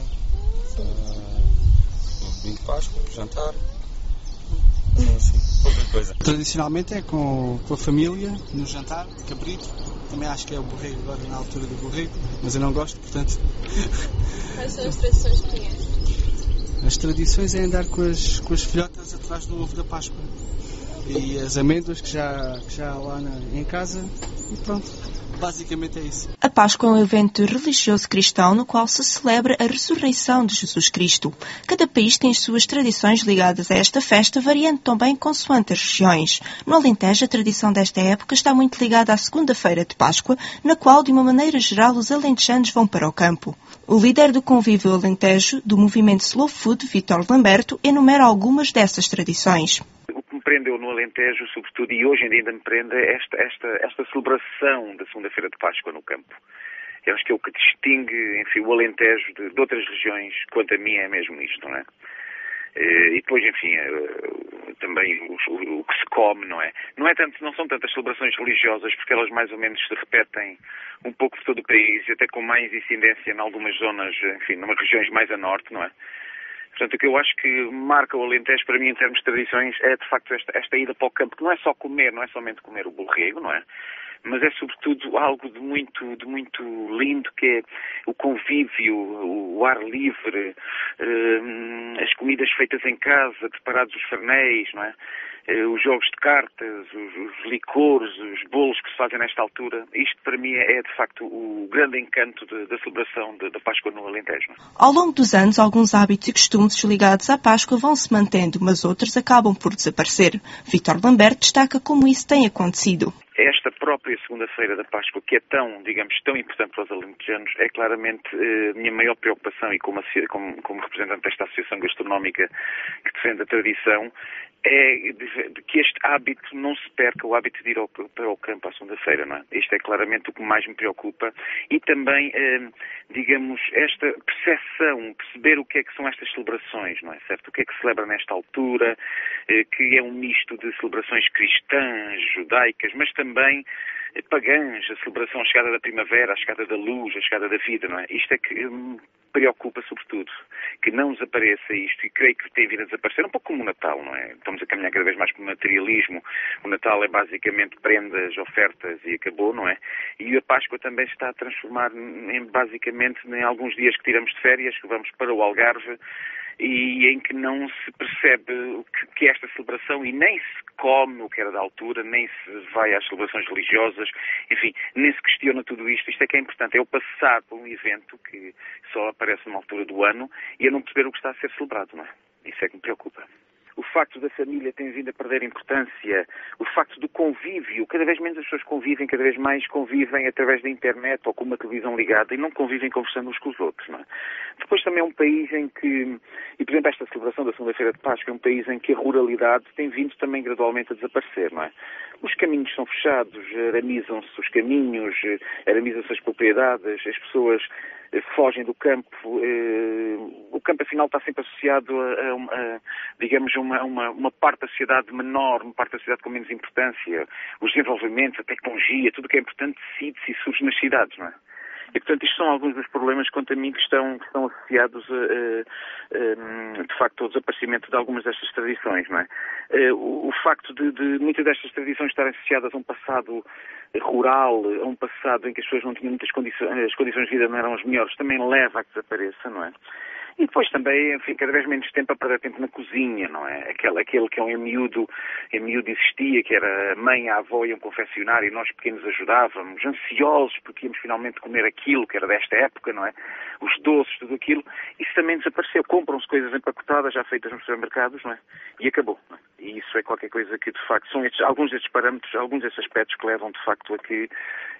uh, vinho de Páscoa, jantar, assim, qualquer coisa. Tradicionalmente é com, com a família, no jantar, cabrito. Também acho que é o borrego agora na altura do borrego, mas eu não gosto, portanto... Quais são as tradições que conhece? As tradições é andar com as, com as filhotas atrás do ovo da Páscoa. E as amêndoas que já, que já há lá na, em casa, e pronto. Basicamente é isso. A Páscoa é um evento religioso cristão no qual se celebra a ressurreição de Jesus Cristo. Cada país tem as suas tradições ligadas a esta festa, variando também consoante as regiões. No Alentejo, a tradição desta época está muito ligada à segunda-feira de Páscoa, na qual, de uma maneira geral, os alentejanos vão para o campo. O líder do convívio Alentejo, do movimento Slow Food, Vítor Lamberto, enumera algumas dessas tradições. Prendeu no Alentejo, sobretudo, e hoje em dia ainda me prende, esta, esta, esta celebração da segunda-feira de Páscoa no campo. Eu acho que é o que distingue, enfim, o Alentejo de, de outras regiões, quanto a mim é mesmo isto, não é? E depois, enfim, também o, o, o que se come, não é? Não é tanto, não são tantas celebrações religiosas, porque elas mais ou menos se repetem um pouco por todo o país, e até com mais incidência em algumas zonas, enfim, em umas regiões mais a norte, não é? Portanto, o que eu acho que marca o Alentejo, para mim, em termos de tradições, é, de facto, esta, esta ida para o campo, que não é só comer, não é somente comer o borrego, não é? Mas é, sobretudo, algo de muito, de muito lindo, que é o convívio, o, o ar livre, uh, as comidas feitas em casa, preparados os farnéis, não é? Uh, os jogos de cartas, os, os licores, os bolos que se fazem nesta altura. Isto, para mim, é, de facto, o grande encanto de, da celebração de, da Páscoa no Alentejo. Ao longo dos anos, alguns hábitos e costumes ligados à Páscoa vão se mantendo, mas outros acabam por desaparecer. Vítor Lamberto destaca como isso tem acontecido. Esta própria segunda-feira da Páscoa, que é tão, digamos, tão importante para os alentejanos, é claramente a eh, minha maior preocupação, e como, como, como representante desta associação gastronómica que defende a tradição, é de, de que este hábito não se perca, o hábito de ir ao, para o campo à segunda-feira, não é? Isto é claramente o que mais me preocupa, e também, eh, digamos, esta percepção, perceber o que é que são estas celebrações, não é certo? O que é que se celebra nesta altura, eh, que é um misto de celebrações cristãs, judaicas, mas também eh, pagãs, a celebração, a chegada da primavera, a chegada da luz, a chegada da vida, não é? Isto é que me preocupa sobretudo, que não desapareça isto, e creio que tem vindo a desaparecer, um pouco como o Natal, não é? Estamos a caminhar cada vez mais para o materialismo. O Natal é basicamente prendas, ofertas e acabou, não é? E a Páscoa também se está a transformar em, basicamente em alguns dias que tiramos de férias, que vamos para o Algarve, e em que não se percebe o que, que é esta celebração, e nem se come o que era da altura, nem se vai às celebrações religiosas, enfim, nem se questiona tudo isto. Isto é que é importante, é o passar por um evento que só aparece numa altura do ano e a não perceber o que está a ser celebrado, não é? Isso é que me preocupa. O facto da família tem vindo a perder importância, o facto do convívio, cada vez menos as pessoas convivem, cada vez mais convivem através da internet ou com uma televisão ligada e não convivem conversando uns com os outros, não é? Depois também é um país em que, e por exemplo esta celebração da segunda-feira de Páscoa é um país em que a ruralidade tem vindo também gradualmente a desaparecer, não é? Os caminhos são fechados, aramizam-se os caminhos, aramizam-se as propriedades, as pessoas fogem do campo. O campo, afinal, está sempre associado a, a, a digamos, uma, uma, uma parte da sociedade menor, uma parte da sociedade com menos importância. Os desenvolvimentos, a tecnologia, tudo o que é importante decide-se e surge nas cidades, não é? E, portanto, isto são alguns dos problemas, quanto a mim, que estão, que estão associados, a, a, a, de facto, ao desaparecimento de algumas destas tradições, não é? O, o facto de, de muitas destas tradições estarem associadas a um passado rural, a um passado em que as pessoas não tinham muitas condições, as condições de vida não eram as melhores, também leva a que desapareça, não é? E depois também, enfim, cada vez menos tempo a perder tempo na cozinha, não é? Aquele, aquele que é um miúdo, em miúdo existia, que era a mãe, a avó e um confeccionário, e nós pequenos ajudávamos, ansiosos porque íamos finalmente comer aquilo que era desta época, não é? Os doces, tudo aquilo. Isso também desapareceu. Compram-se coisas empacotadas, já feitas nos supermercados, não é? E acabou, não é? E isso é qualquer coisa que, de facto, são estes, alguns destes parâmetros, alguns destes aspectos que levam, de facto, a que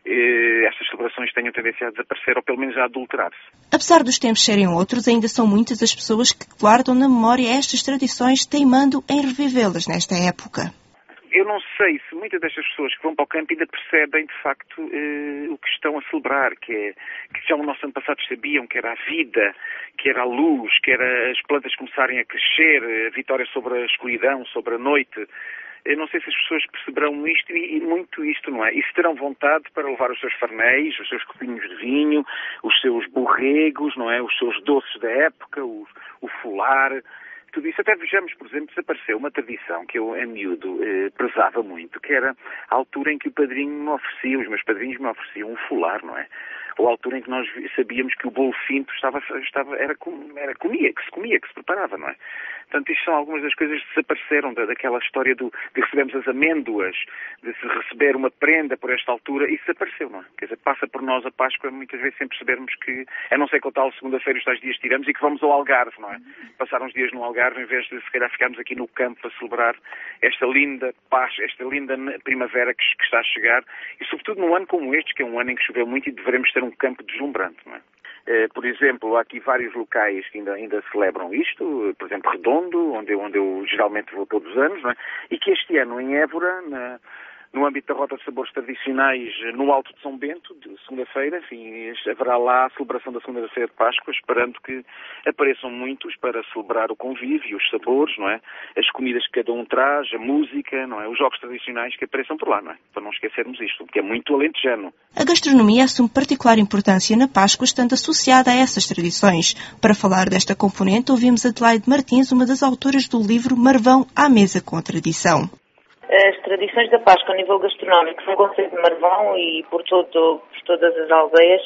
eh, estas celebrações tenham tendência a desaparecer, ou pelo menos a adulterar-se. Apesar dos tempos serem outros, ainda são muitas as pessoas que guardam na memória estas tradições, teimando em revivê-las nesta época. Eu não sei se muitas destas pessoas que vão para o campo ainda percebem, de facto, eh, o que estão a celebrar, que é que já os nossos antepassados sabiam que era a vida, que era a luz, que era as plantas começarem a crescer, a vitória sobre a escuridão, sobre a noite. Eu não sei se as pessoas perceberão isto e, e muito isto, não é? E se terão vontade para levar os seus farnéis, os seus copinhos de vinho, os seus borregos, não é? Os seus doces da época, o, o folar, tudo isso. Até vejamos, por exemplo, desapareceu uma tradição que eu, em miúdo, eh, prezava muito, que era a altura em que o padrinho me oferecia, os meus padrinhos me ofereciam um folar, não é? Ou a altura em que nós sabíamos que o bolo finto estava, estava, era, era comia, que se comia, que se preparava, não é? Portanto, isto são algumas das coisas que desapareceram da, daquela história do, de recebermos as amêndoas, de se receber uma prenda por esta altura, isso desapareceu, não é? Quer dizer, passa por nós a Páscoa muitas vezes sem percebermos que, a não ser que o tal segunda-feira os tais dias tiramos e que vamos ao Algarve, não é? Passar uns dias no Algarve em vez de, se calhar, ficarmos aqui no campo a celebrar esta linda paz, esta linda primavera que, que está a chegar, e sobretudo num ano como este, que é um ano em que choveu muito e devemos ter um campo deslumbrante, não é? Uh, por exemplo, há aqui vários locais que ainda, ainda celebram isto, por exemplo, Redondo, onde eu, onde eu geralmente vou todos os anos, não é? E que este ano, em Évora, na, no âmbito da Rota de Sabores Tradicionais, no Alto de São Bento, de segunda-feira, enfim, haverá lá a celebração da segunda-feira de Páscoa, esperando que apareçam muitos para celebrar o convívio, os sabores, não é? As comidas que cada um traz, a música, não é? Os jogos tradicionais que apareçam por lá, não é? Para não esquecermos isto, porque é muito alentejano. A gastronomia assume particular importância na Páscoa, estando associada a essas tradições. Para falar desta componente, ouvimos Adelaide Martins, uma das autoras do livro Marvão à Mesa com a Tradição. As tradições da Páscoa a nível gastronómico no conceito de Marvão e por, todo, por todas as aldeias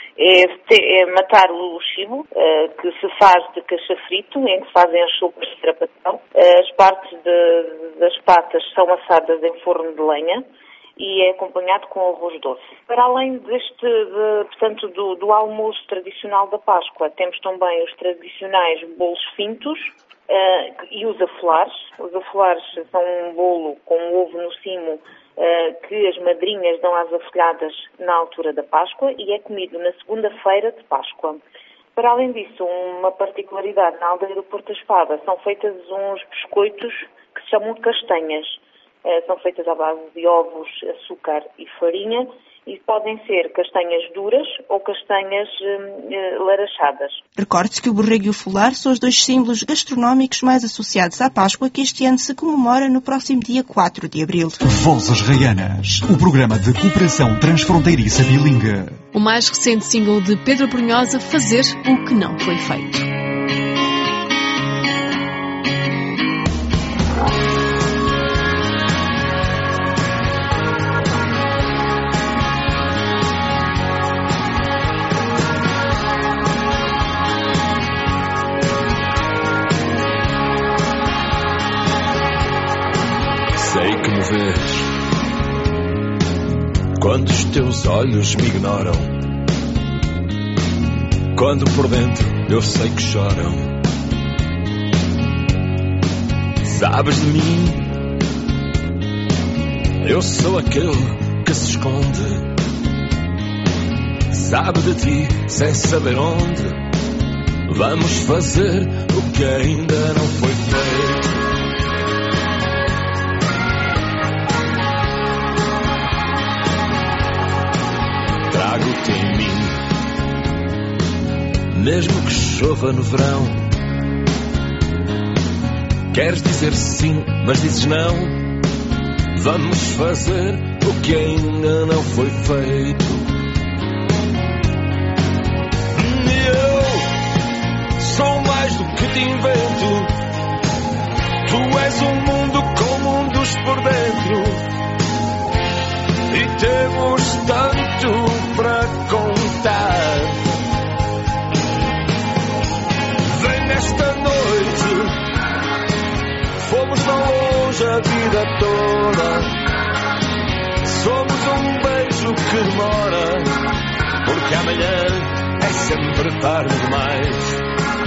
é, é matar o chibo, que se faz de cacha frito, em que se fazem as sopas de trapatão. As partes de, das patas são assadas em forno de lenha e é acompanhado com arroz doce. Para além deste, de, portanto, do, do almoço tradicional da Páscoa, temos também os tradicionais bolos fintos, Uh, e os afolares. Os afolares são um bolo com um ovo no cimo uh, que as madrinhas dão às afolhadas na altura da Páscoa e é comido na segunda-feira de Páscoa. Para além disso, uma particularidade na aldeia do Porto da Espada, são feitas uns biscoitos que se chamam de castanhas. Uh, são feitas à base de ovos, açúcar e farinha e podem ser castanhas duras ou castanhas uh, larachadas. Recorde-se que o borrego e o folar são os dois símbolos gastronómicos mais associados à Páscoa, que este ano se comemora no próximo dia quatro de abril. Vozes Raianas, o programa de cooperação transfronteiriça bilingue. O mais recente single de Pedro Brunhosa, Fazer o que não foi feito. Sei que me vês quando os teus olhos me ignoram, quando por dentro eu sei que choram. Sabes de mim, eu sou aquele que se esconde. Sabe de ti sem saber onde. Vamos fazer o que ainda não foi feito. Trago-te em mim, mesmo que chova no verão. Queres dizer sim, mas dizes não. Vamos fazer o que ainda não foi feito. Eu sou mais do que te invento. Tu és um mundo com mundos por dentro. E temos tanto para contar. Vem nesta noite. Fomos tão longe a vida toda. Somos um beijo que demora. Porque amanhã é sempre tarde demais.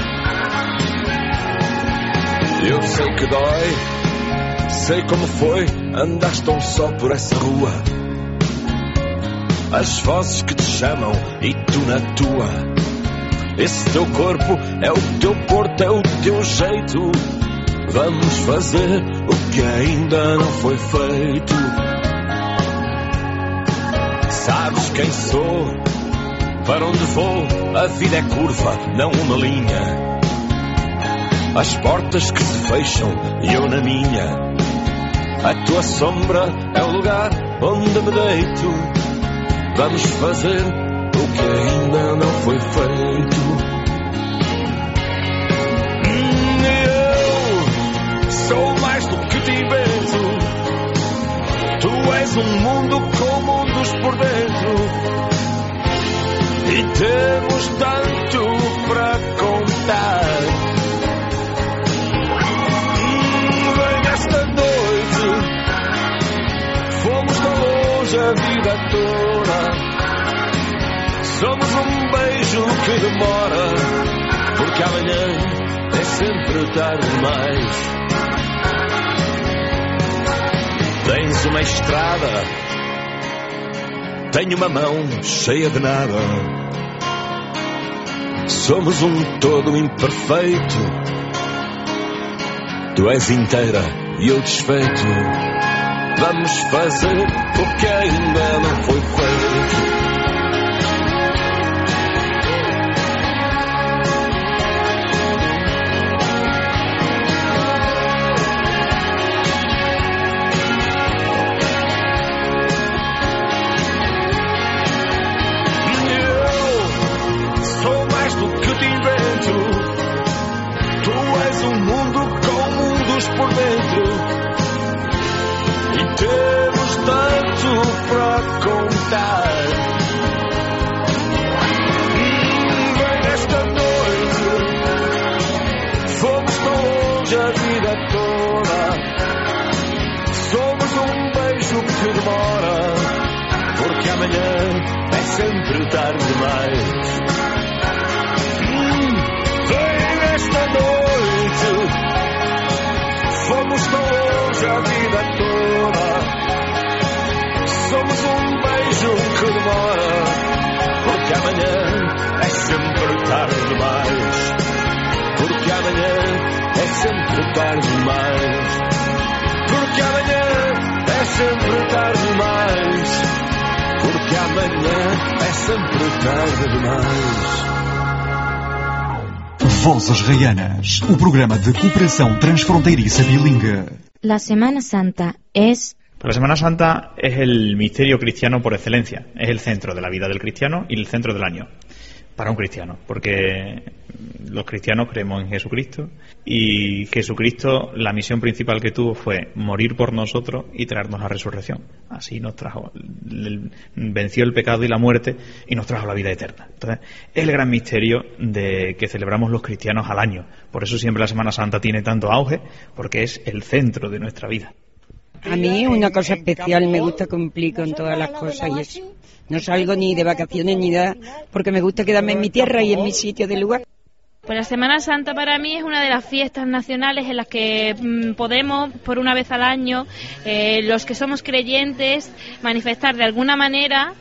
Eu sei que dói. Sei como foi. Andaste tão só por essa rua. As vozes que te chamam e tu na tua. Esse teu corpo é o teu porto, é o teu jeito. Vamos fazer o que ainda não foi feito. Sabes quem sou, para onde vou, a vida é curva, não uma linha. As portas que se fecham e eu na minha. A tua sombra é o lugar onde me deito. Vamos fazer o que ainda não foi feito. Sou mais do que te invento. Tu és um mundo com mundos por dentro. E temos tanto para contar. Hum, vem esta noite. Fomos tão longe a vida toda. Somos um beijo que demora. Porque amanhã é sempre tarde demais. Tens uma estrada, tenho uma mão cheia de nada. Somos um todo imperfeito. Tu és inteira e eu desfeito. Vamos fazer o que ainda não foi feito. Vozes Rayanas, o programa de cooperación transfronteriza bilingüe. La Semana Santa es... Pues la Semana Santa es el misterio cristiano por excelencia. Es el centro de la vida del cristiano y el centro del año para un cristiano, porque los cristianos creemos en Jesucristo y Jesucristo, la misión principal que tuvo fue morir por nosotros y traernos la resurrección. Así nos trajo, venció el pecado y la muerte y nos trajo la vida eterna. Entonces, es el gran misterio de que celebramos los cristianos al año. Por eso siempre la Semana Santa tiene tanto auge, porque es el centro de nuestra vida. A mí una cosa especial, me gusta cumplir con todas las cosas y eso. No salgo ni de vacaciones ni nada, porque me gusta quedarme en mi tierra y en mi sitio de lugar. Pues la Semana Santa para mí es una de las fiestas nacionales en las que mmm, podemos, por una vez al año, eh, los que somos creyentes, manifestar de alguna manera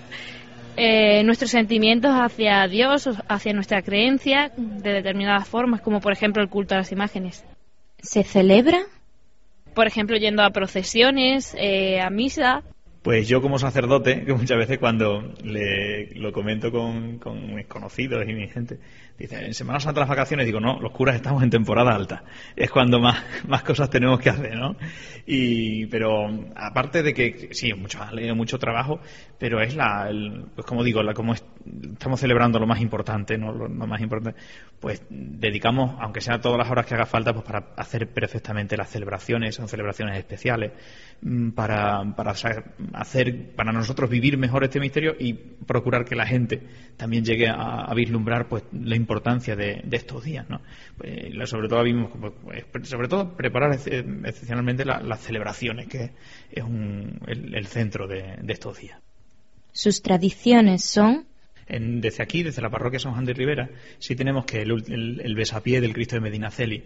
eh, nuestros sentimientos hacia Dios, hacia nuestra creencia, de determinadas formas, como por ejemplo el culto a las imágenes. ¿Se celebra? Por ejemplo, yendo a procesiones, eh, a misa. Pues yo como sacerdote, que muchas veces cuando le, lo comento con, con mis conocidos y mi gente, dice, en Semana Santa las vacaciones, digo, no, los curas estamos en temporada alta, es cuando más, más cosas tenemos que hacer, ¿no? Y, pero aparte de que, sí, mucho, mucho trabajo, pero es la, el, pues como digo, la, como es, estamos celebrando lo más importante, ¿no? Lo, lo más importante, pues dedicamos, aunque sea todas las horas que haga falta, pues para hacer perfectamente las celebraciones, son celebraciones especiales, para, para hacer, para nosotros vivir mejor este misterio y procurar que la gente también llegue a, a vislumbrar pues la importancia de, de estos días, ¿no? Pues, sobre todo vimos, pues, sobre todo preparar excepcionalmente la, las celebraciones, que es un, el, el centro de, de estos días. Sus tradiciones son... En, desde aquí, desde la parroquia San Juan de Ribera, sí tenemos que el, el, el besapié del Cristo de Medinaceli,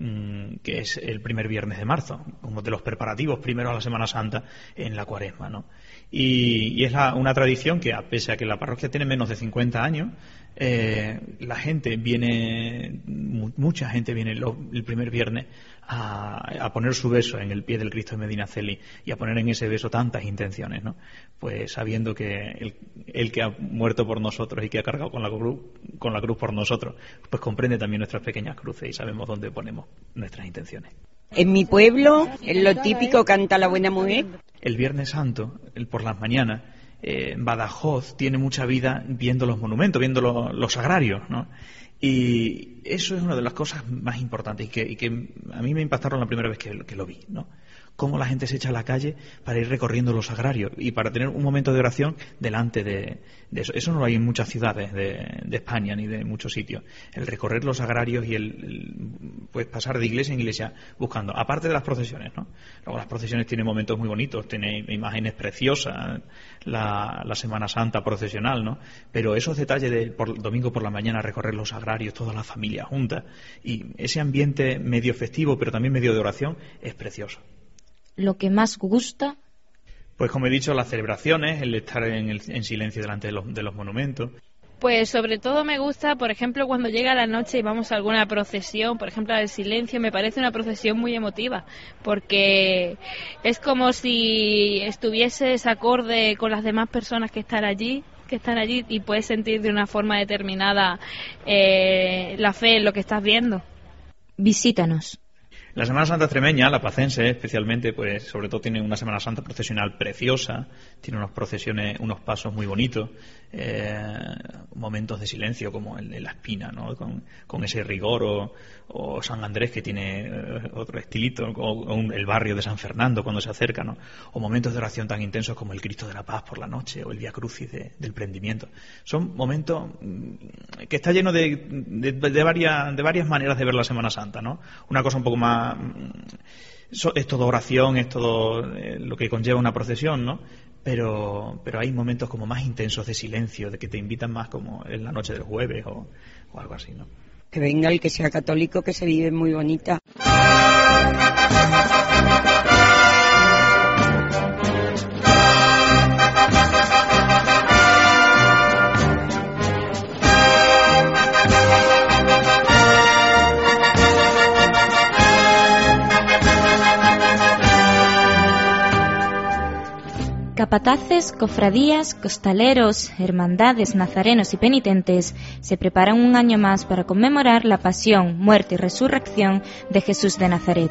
que es el primer viernes de marzo, como de los preparativos primero a la Semana Santa en la Cuaresma, ¿no? Y, y es la, una tradición que, pese a que la parroquia tiene menos de cincuenta años, eh, la gente viene, mucha gente viene lo, el primer viernes a, a poner su beso en el pie del Cristo de Medinaceli y a poner en ese beso tantas intenciones, ¿no? Pues sabiendo que el, el que ha muerto por nosotros y que ha cargado con la cruz, con la cruz por nosotros, pues comprende también nuestras pequeñas cruces y sabemos dónde ponemos nuestras intenciones. En mi pueblo, en lo típico, canta la buena mujer. El Viernes Santo, el por las mañanas, eh, Badajoz tiene mucha vida viendo los monumentos, viendo lo, los sagrarios, ¿no? Y eso es una de las cosas más importantes y que, y que a mí me impactaron la primera vez que, que lo vi, ¿no? Cómo la gente se echa a la calle para ir recorriendo los sagrarios y para tener un momento de oración delante de, de eso. Eso no lo hay en muchas ciudades de, de España ni de muchos sitios. El recorrer los sagrarios y el, el pues pasar de iglesia en iglesia buscando, aparte de las procesiones, ¿no? Luego las procesiones tienen momentos muy bonitos, tiene imágenes preciosas, la, la Semana Santa procesional, ¿no? Pero esos detalles de por, domingo por la mañana recorrer los sagrarios, todas las familias juntas y ese ambiente medio festivo pero también medio de oración es precioso. ¿Lo que más gusta? Pues como he dicho, las celebraciones, el estar en, el, en silencio delante de los, de los monumentos. Pues sobre todo me gusta, por ejemplo, cuando llega la noche y vamos a alguna procesión, por ejemplo, al silencio, me parece una procesión muy emotiva, porque es como si estuvieses acorde con las demás personas que están allí, que están allí y puedes sentir de una forma determinada eh, la fe en lo que estás viendo. Visítanos. La Semana Santa extremeña, la pacense especialmente, pues sobre todo tiene una Semana Santa procesional preciosa, tiene unas procesiones, unos pasos muy bonitos, eh, momentos de silencio como el de la Espina, ¿no? Con, con ese rigor, o, o San Andrés que tiene eh, otro estilito, o, o un, el barrio de San Fernando cuando se acerca, ¿no? O momentos de oración tan intensos como el Cristo de la Paz por la noche o el Vía Crucis de, del Prendimiento. Son momentos que está lleno de, de, de, varias, de varias maneras de ver la Semana Santa, ¿no? Una cosa un poco más es todo oración, es todo eh, lo que conlleva una procesión, ¿no? Pero, pero hay momentos como más intensos de silencio, de que te invitan más, como en la noche del jueves o, o algo así, ¿no? Que venga el que sea católico, que se vive muy bonita. Capataces, cofradías, costaleros, hermandades, nazarenos y penitentes se preparan un año más para conmemorar la pasión, muerte y resurrección de Jesús de Nazaret.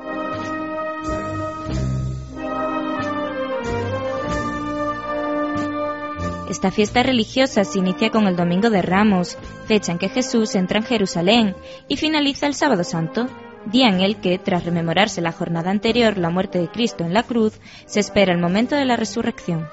Esta fiesta religiosa se inicia con el Domingo de Ramos, fecha en que Jesús entra en Jerusalén, y finaliza el Sábado Santo, día en el que, tras rememorarse la jornada anterior, la muerte de Cristo en la cruz, se espera el momento de la resurrección.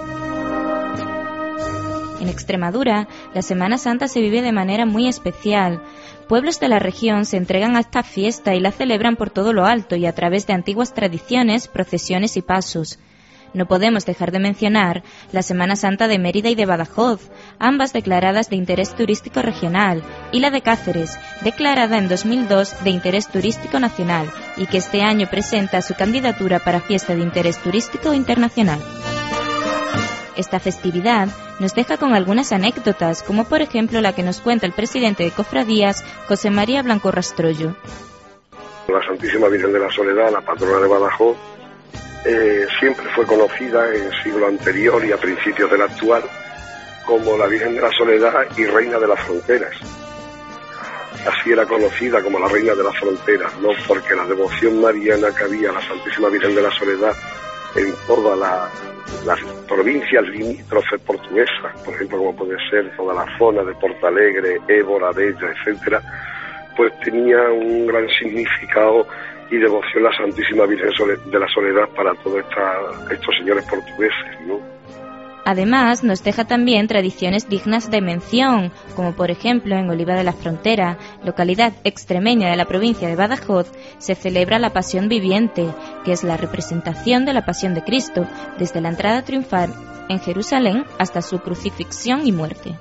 En Extremadura, la Semana Santa se vive de manera muy especial. Pueblos de la región se entregan a esta fiesta y la celebran por todo lo alto y a través de antiguas tradiciones, procesiones y pasos. No podemos dejar de mencionar la Semana Santa de Mérida y de Badajoz, ambas declaradas de interés turístico regional, y la de Cáceres, declarada en dos mil dos de interés turístico nacional y que este año presenta su candidatura para fiesta de interés turístico internacional. Esta festividad nos deja con algunas anécdotas, como por ejemplo la que nos cuenta el presidente de Cofradías, José María Blanco Rastrollo. La Santísima Virgen de la Soledad, la patrona de Badajoz, eh, siempre fue conocida en el siglo anterior y a principios del actual como la Virgen de la Soledad y Reina de las Fronteras. Así era conocida como la Reina de las Fronteras, no porque la devoción mariana que había a la Santísima Virgen de la Soledad en todas la, las provincias limítrofes portuguesas, por ejemplo, como puede ser toda la zona de Portalegre, Évora, Bella, etcétera, pues tenía un gran significado y devoción a la Santísima Virgen de la Soledad para todos esta, estos señores portugueses, ¿no? Además, nos deja también tradiciones dignas de mención, como por ejemplo en Oliva de la Frontera, localidad extremeña de la provincia de Badajoz, se celebra la Pasión Viviente, que es la representación de la Pasión de Cristo, desde la entrada triunfal en Jerusalén hasta su crucifixión y muerte.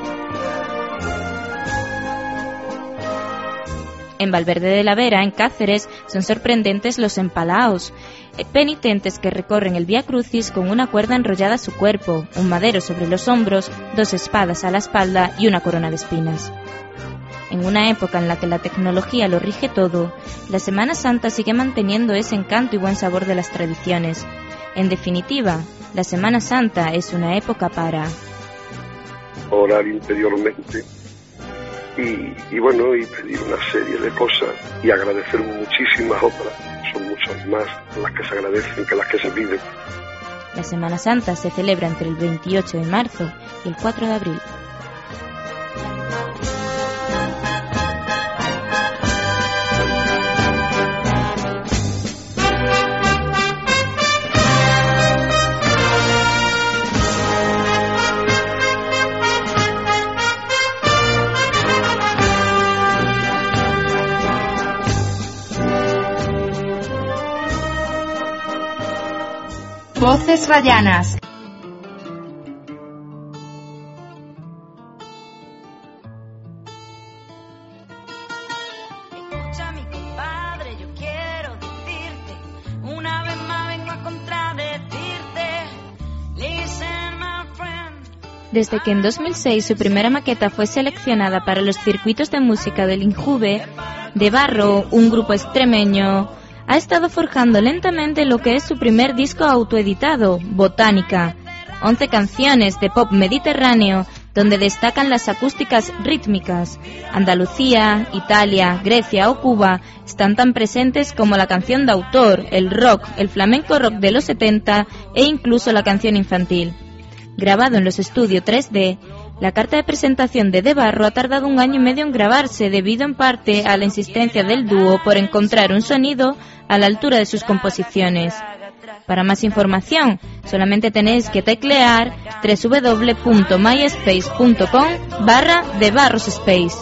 En Valverde de la Vera, en Cáceres, son sorprendentes los empalaos, penitentes que recorren el Vía Crucis con una cuerda enrollada a su cuerpo, un madero sobre los hombros, dos espadas a la espalda y una corona de espinas. En una época en la que la tecnología lo rige todo, la Semana Santa sigue manteniendo ese encanto y buen sabor de las tradiciones. En definitiva, la Semana Santa es una época para orar interiormente y, y bueno, y pedir una serie de cosas y agradecer muchísimas otras. Son muchas más las que se agradecen que las que se piden. La Semana Santa se celebra entre el veintiocho de marzo y el cuatro de abril. Voces rayanas. Escucha mi compadre, yo quiero decirte, una vez más vengo a contradecirte. Listen, my friend. Desde que en dos mil seis su primera maqueta fue seleccionada para los circuitos de música del INJUVE, De Barro, un grupo extremeño, ha estado forjando lentamente lo que es su primer disco autoeditado, Botánica. Once canciones de pop mediterráneo donde destacan las acústicas rítmicas. Andalucía, Italia, Grecia o Cuba están tan presentes como la canción de autor, el rock, el flamenco rock de los setenta e incluso la canción infantil. Grabado en los estudios tres D, la carta de presentación de De Barro ha tardado un año y medio en grabarse debido en parte a la insistencia del dúo por encontrar un sonido a la altura de sus composiciones. Para más información, solamente tenéis que teclear doble u doble u doble u punto myspace punto com barra De Barros Space.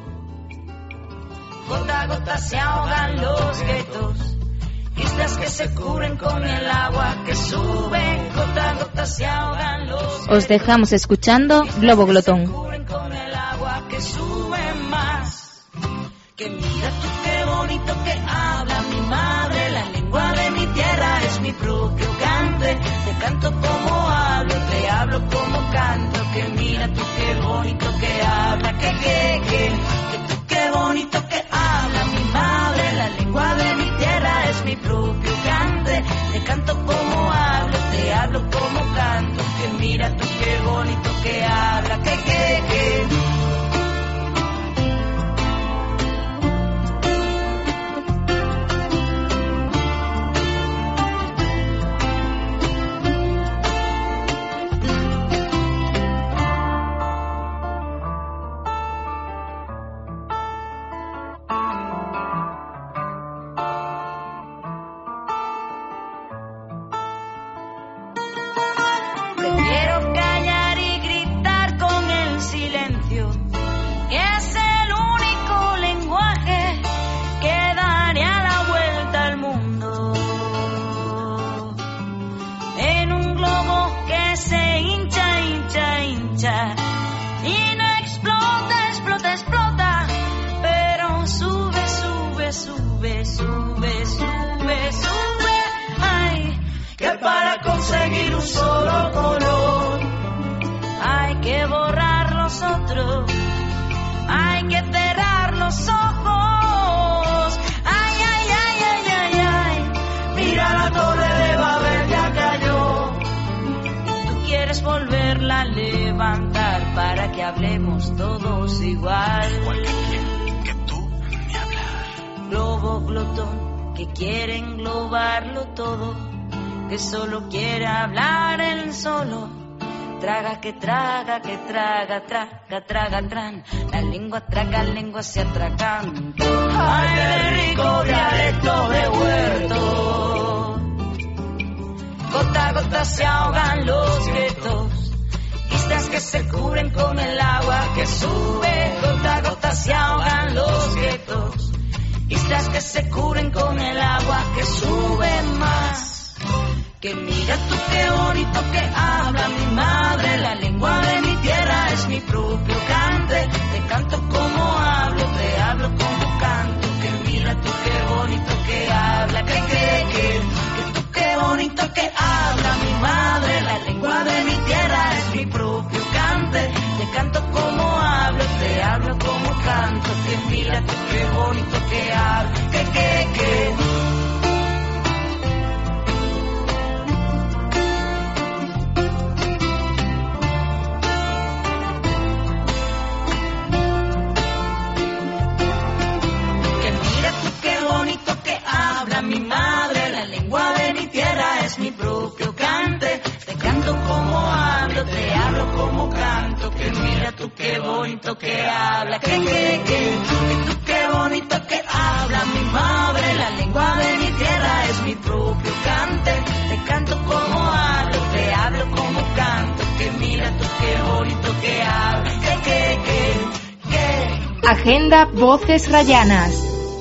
Gota a gota se ahogan los guetos, islas que se cubren con el agua que sube, gota a gota se ahogan los. Os dejamos escuchando Globo Glotón. Con el agua que sube más. Que mira tú qué bonito que habla mi madre, la lengua de mi tierra es mi propio cante. Te canto como hablo, te hablo como canto. Que mira tú qué bonito que habla, que que que, que tú qué bonito que habla mi madre, la lengua de mi tierra es mi propio cante. Te canto como hablo, te hablo como canto. Que mira tú qué bonito que habla, que que que. Prefiero callar y gritar con el silencio, que es el único lenguaje que daría la vuelta al mundo. En un globo que se hincha, hincha, hincha, y no explota, explota, explota, pero sube, sube, sube, sube, sube, sube. Ay, que para conseguir un solo color hay que borrar los otros, hay que cerrar los ojos. Ay, ay, ay, ay, ay, ay, mira la torre de Babel. que hablemos todos igual. Igual que quién, que tú ni hablar. Globo glotón que quiere englobarlo todo, que solo quiere hablar él solo. Traga que traga, que traga, traga, traga, tran. La lengua traga, lengua se atracan. Ay, qué rico dialecto de huerto. Gota a gota se ahogan los guetos. Islas que se cubren con el agua que sube. Gota a gota se ahogan los guetos. Islas que se cubren con el agua que sube más. Que mira tú qué bonito que habla mi madre, la lengua de mi tierra es mi propio cante. Te canto como hablo, te hablo como canto. Que mira tú qué bonito que habla, que que que que tú qué bonito que habla mi madre, la lengua de mi tierra es mi propio cante. Te canto como hablo, te hablo como canto. Que mira tú qué bonito que habla, que que que mi madre, la lengua de mi tierra es mi propio cante. Te canto como hablo, te hablo como canto. Que mira tú qué bonito que habla, que que que que tú qué bonito que habla mi madre, la lengua de mi tierra es mi propio cante. Te canto como hablo, te hablo como canto. Que mira tú qué bonito que habla, que que que que. Agenda Voces Rayanas.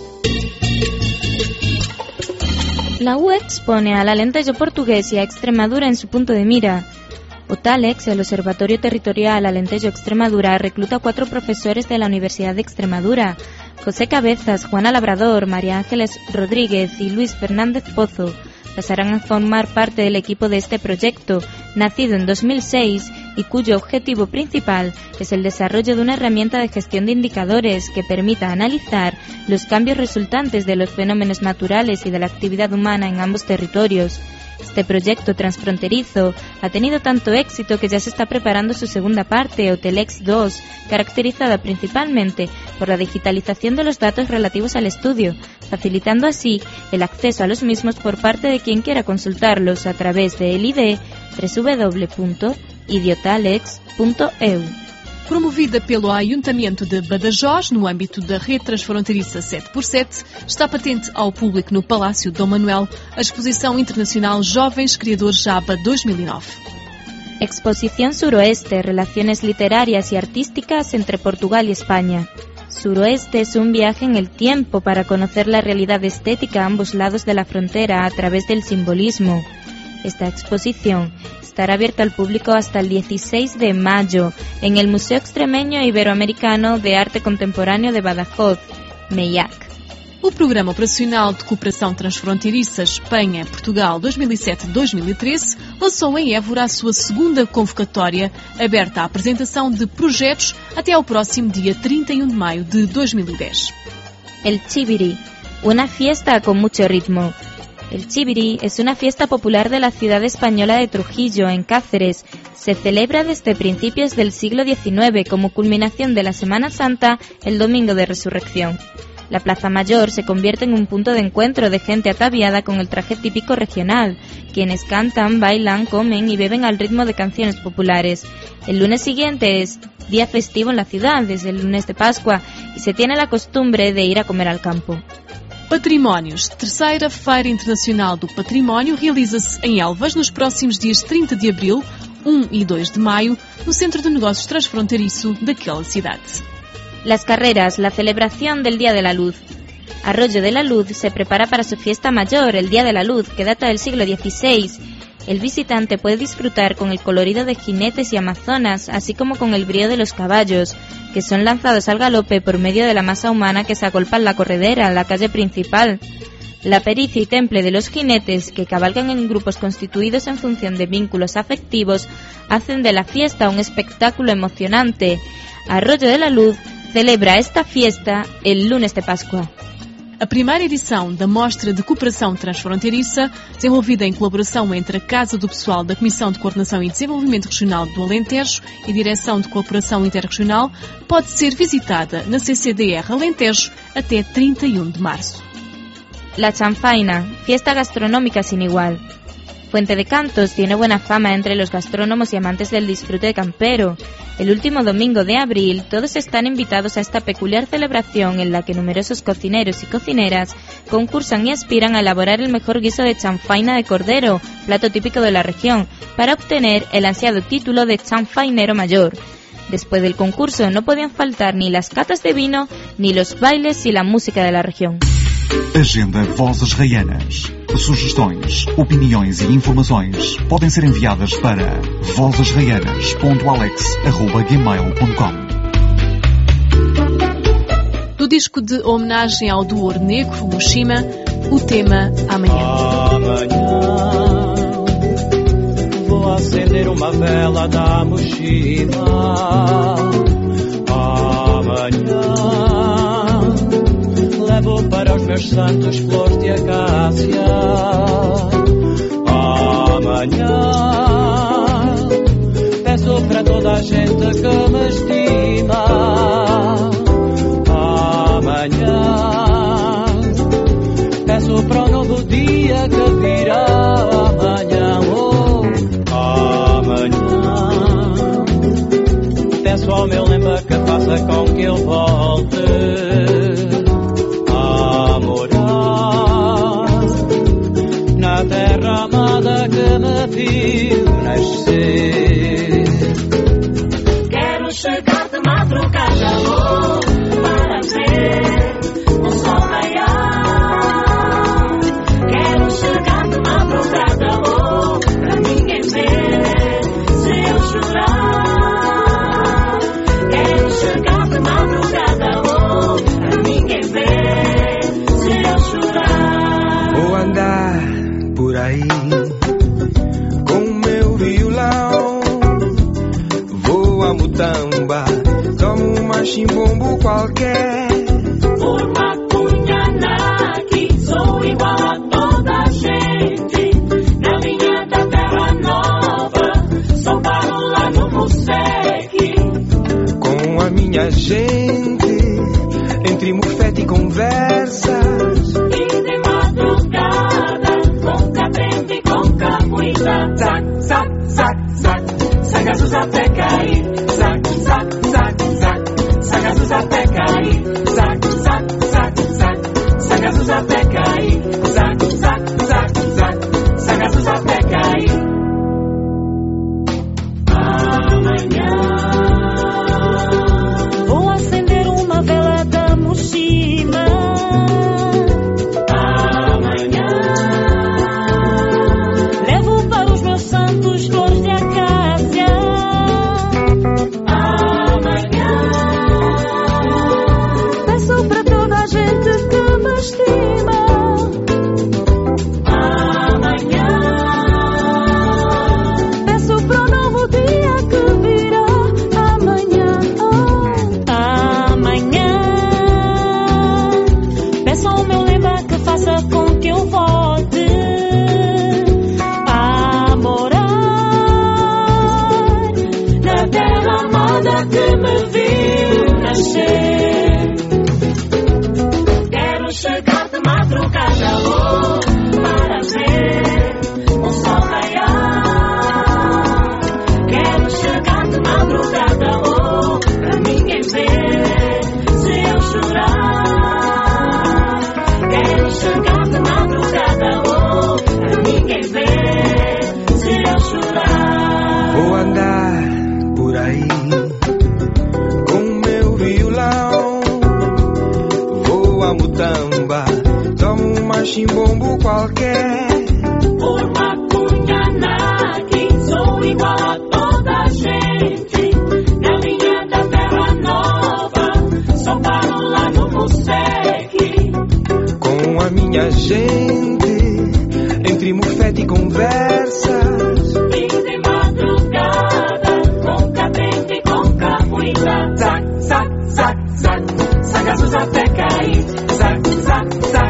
La U E expone al Alentejo portugués y a Extremadura en su punto de mira. OTALEX, el Observatorio Territorial Alentejo Extremadura, recluta a cuatro profesores de la Universidad de Extremadura: José Cabezas, Juana Labrador, María Ángeles Rodríguez y Luis Fernández Pozo. Pasarán a formar parte del equipo de este proyecto, nacido en dos mil seis y cuyo objetivo principal es el desarrollo de una herramienta de gestión de indicadores que permita analizar los cambios resultantes de los fenómenos naturales y de la actividad humana en ambos territorios. Este proyecto transfronterizo ha tenido tanto éxito que ya se está preparando su segunda parte, OTALEX dos, caracterizada principalmente por la digitalización de los datos relativos al estudio, facilitando así el acceso a los mismos por parte de quien quiera consultarlos a través de el I D w w w punto idiotalex punto e u. Promovida pelo Ayuntamento de Badajoz, no âmbito da rede transfronteiriça sete por sete, está patente ao público no Palácio Dom Manuel a exposição internacional Jovens Criadores Jaba dois mil e nove. Exposición Suroeste, relaciones literarias y artísticas entre Portugal y España. Suroeste es un viaje en el tiempo para conocer la realidad estética a ambos lados de la frontera a través del simbolismo. Esta exposición estará abierta al público hasta el dieciséis de mayo en el Museo Extremeño Iberoamericano de Arte Contemporâneo de Badajoz, MEIAC. O Programa Operacional de Cooperação Transfronteiriça Espanha-Portugal dois mil e sete a dois mil e treze lançou em Évora a sua segunda convocatória, aberta à apresentação de projetos até ao próximo dia trinta e um de maio de dois mil e dez. El Chiviri, una fiesta con mucho ritmo. El Chiviri es una fiesta popular de la ciudad española de Trujillo, en Cáceres. Se celebra desde principios del siglo diecinueve como culminación de la Semana Santa, el Domingo de Resurrección. La Plaza Mayor se convierte en un punto de encuentro de gente ataviada con el traje típico regional, quienes cantan, bailan, comen y beben al ritmo de canciones populares. El lunes siguiente es día festivo en la ciudad, desde el lunes de Pascua, y se tiene la costumbre de ir a comer al campo. Patrimónios. Terceira Feira Internacional do Património realiza-se em Elvas nos próximos dias trinta de abril, um e dois de maio, no Centro de Negócios Transfronteiriço daquela cidade. Las carreras, la celebración del Día de la Luz. Arroyo de la Luz se prepara para su fiesta mayor, el Día de la Luz, que data del siglo dieciséis. El visitante puede disfrutar con el colorido de jinetes y amazonas, así como con el brío de los caballos, que son lanzados al galope por medio de la masa humana que se agolpa en la corredera, en la calle principal. La pericia y temple de los jinetes, que cabalgan en grupos constituidos en función de vínculos afectivos, hacen de la fiesta un espectáculo emocionante. Arroyo de la Luz celebra esta fiesta el lunes de Pascua. A primeira edição da Mostra de Cooperação Transfronteiriça, desenvolvida em colaboração entre a Casa do Pessoal da Comissão de Coordenação e Desenvolvimento Regional do Alentejo e Direção de Cooperação Interregional, pode ser visitada na C C D R Alentejo até trinta e um de março. La chanfaina, fiesta gastronómica sin igual. Fuente de Cantos tiene buena fama entre los gastrónomos y amantes del disfrute campero. El último domingo de abril, todos están invitados a esta peculiar celebración en la que numerosos cocineros y cocineras concursan y aspiran a elaborar el mejor guiso de chanfaina de cordero, plato típico de la región, para obtener el ansiado título de chanfainero mayor. Después del concurso no podían faltar ni las catas de vino, ni los bailes y la música de la región. Agenda Vozes Raianas. Sugestões, opiniões e informações podem ser enviadas para vozes raianas ponto alex arroba gmail ponto com. Do disco de homenagem ao duo negro, Mushima, o tema Amanhã. Amanhã vou acender uma vela da Mushima. Amanhã levo para os meus santos flores de acácia. Amanhã peço para toda a gente que me estima. Amanhã peço para o novo dia que virá. Amanhã, oh, amanhã peço ao meu lema que faça com que eu volte na terra amada que me viu nascer. Quero chegar de madrugada, oh, para ver o sol raiar. Quero chegar de madrugada, oh, para ninguém ver se eu chorar. Quero chegar de madrugada, oh, para ninguém ver se eu chorar. Vou andar por aí com o meu violão, vou a Mutamba, tomo uma chimbombo qualquer. Por Macunhanaki sou igual a toda a gente. Na linha da Terra Nova só paro lá no Museque. Com a minha gente, entre mufete e conversas, e de madrugada com cadente e com camuita. Zac, zac, zac, zac, sagazos até cair. Zac, zac, zac, zac, sagazos até cair. Zac, zac, zac, zac, sagazos até cair. Zac, zac, zac, zac, sagazos até cair. Amanhã vou acender uma vela da Mushima. Amanhã levo para os meus santos flores de acácia. Amanhã peço para toda a gente que me estima. Amanhã peço para o novo dia que virá. Amanhã, oh, amanhã peço ao meu lema que faça com que eu volte a morar na terra amada que me viu nascer. Quero chegar de madrugada, oh, para ver o sol raiar. Quero chegar de madrugada, oh, para ninguém ver se eu chorar. Quero chegar de madrugada, oh, para ninguém ver se eu chorar. vou andar por aí com o meu violão, vou a Mutamba, tomo uma chimbombo qualquer. Por Macunhanaki sou igual a toda a gente. Na linha da Terra Nova só paro lá no Museque. Com a minha gente, entre mufete e conversas, E de madrugada com cadente e com camuita. Zac, zac, zac, zac, sagazos até cair. Zac, zac, zac.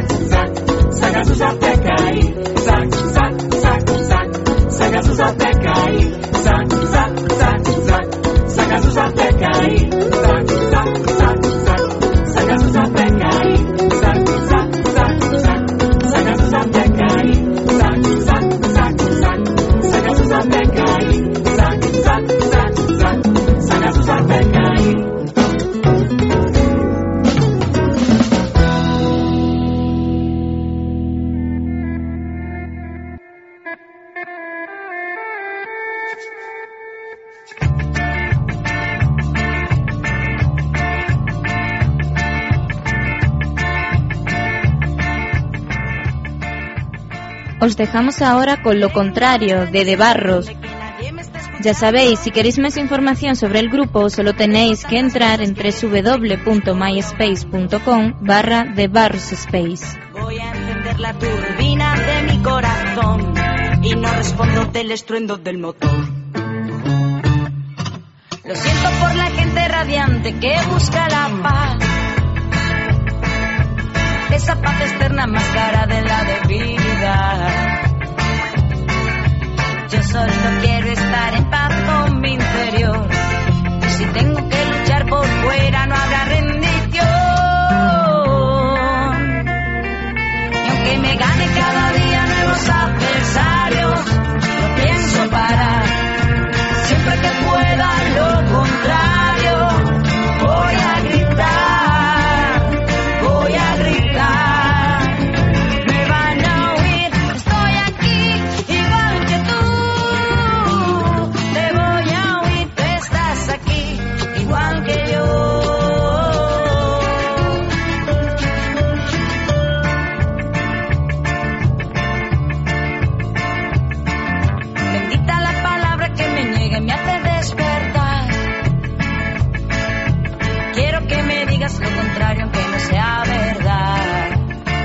Os dejamos ahora con Lo Contrario, de De Barros. Ya sabéis, si queréis más información sobre el grupo, solo tenéis que entrar en www.myspace.com barra De Barros Space. Voy a encender la turbina de mi corazón y no respondo del estruendo del motor. Lo siento por la gente radiante que busca la paz, esa paz externa más cara de la debida. Yo solo quiero estar en paz con mi interior, y si tengo que luchar por fuera no habrá rendición. Y aunque me gane cada día nuevos adversarios, no pienso parar. Siempre que pueda lo contrario, voy a gritar, voy a gritar. Me van a oír, estoy aquí, igual que tú. Te voy a oír, tú estás aquí, igual que yo. Bendita la palabra que me niega y me hace despertar. Quiero que me digas lo contrario aunque no sea verdad.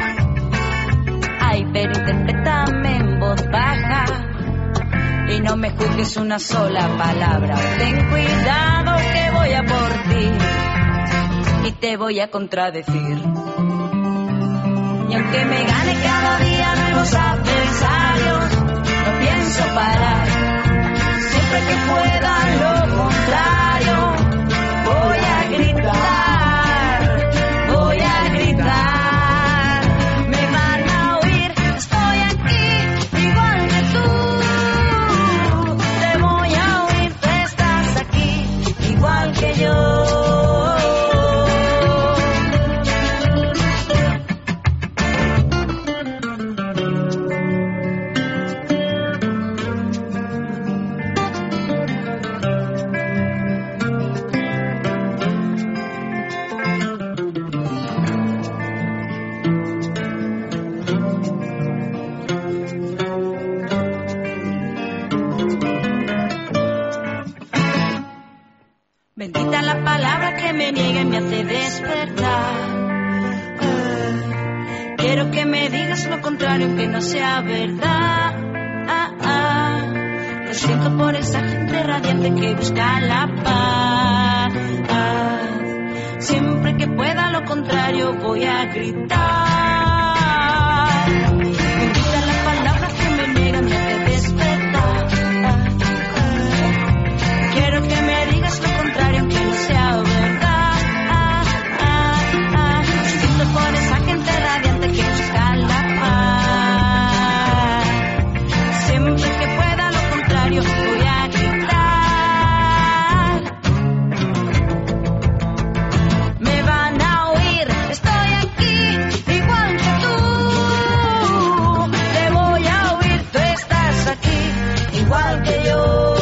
Ay, pero interprétame en voz baja y no me juzgues una sola palabra. Ten cuidado que voy a por ti y te voy a contradecir. Y aunque me gane cada día nuevos adversarios, no pienso parar. Siempre que pueda lo contrario, voy a gritar, voy a gritar. Me van a oír, estoy aquí, igual que tú. Te voy a oír, tú estás aquí, igual que yo. Bendita la palabra que me niega y me hace despertar. Ah, quiero que me digas lo contrario aunque no sea verdad. Ah, ah, lo siento por esa gente radiante que busca la paz. Ah, siempre que pueda lo contrario voy a gritar. Bendita la palabra que me niega y me hace despertar. Ah, ah, quiero que me digas lo contrario aunque no sea verdad. Ah, ah, ah. Siento por esa gente radiante que busca la paz. Siempre que pueda lo contrario voy a gritar. Me van a oír, estoy aquí, igual que tú. Te voy a oír, tú estás aquí, igual que yo.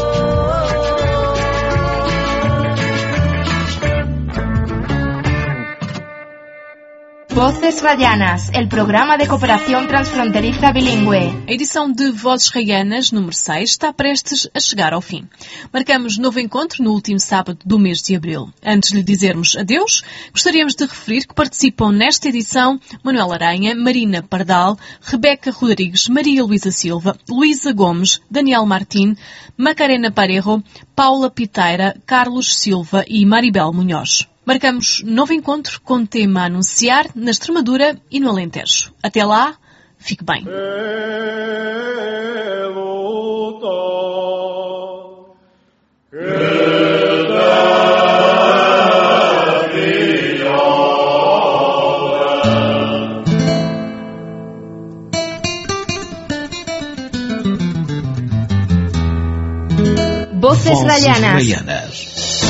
Voces Rayanas, el programa de cooperación transfronteriza bilingüe. A edição de Vozes Rayanas, número seis, está prestes a chegar ao fim. Marcamos novo encontro no último sábado do mês de abril. Antes de lhe dizermos adeus, gostaríamos de referir que participam nesta edição Manuel Aranha, Marina Pardal, Rebeca Rodrigues, Maria Luísa Silva, Luísa Gomes, Daniel Martim, Macarena Parejo, Paula Piteira, Carlos Silva e Maribel Munhoz. Marcamos novo encontro com tema a anunciar na Extremadura e no Alentejo. Até lá, fique bem. Voces Rayanas.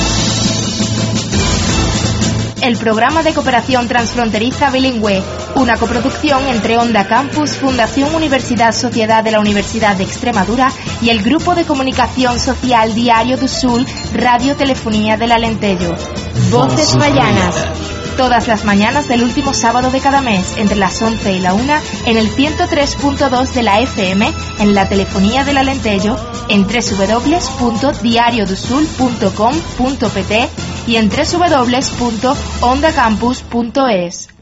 El programa de cooperación transfronteriza bilingüe, una coproducción entre Onda Campus, Fundación Universidad Sociedad de la Universidad de Extremadura y el Grupo de Comunicación Social Diario do Sul, Radio Telefonía del Alentejo. Voces Rayanas. Todas las mañanas del último sábado de cada mes, entre las once y la una, en el ciento tres punto dos de la F M, en la telefonía del Alentejo, en doble u doble u doble u punto diario do sul punto com punto p t y en doble u doble u doble u punto onda campus punto es.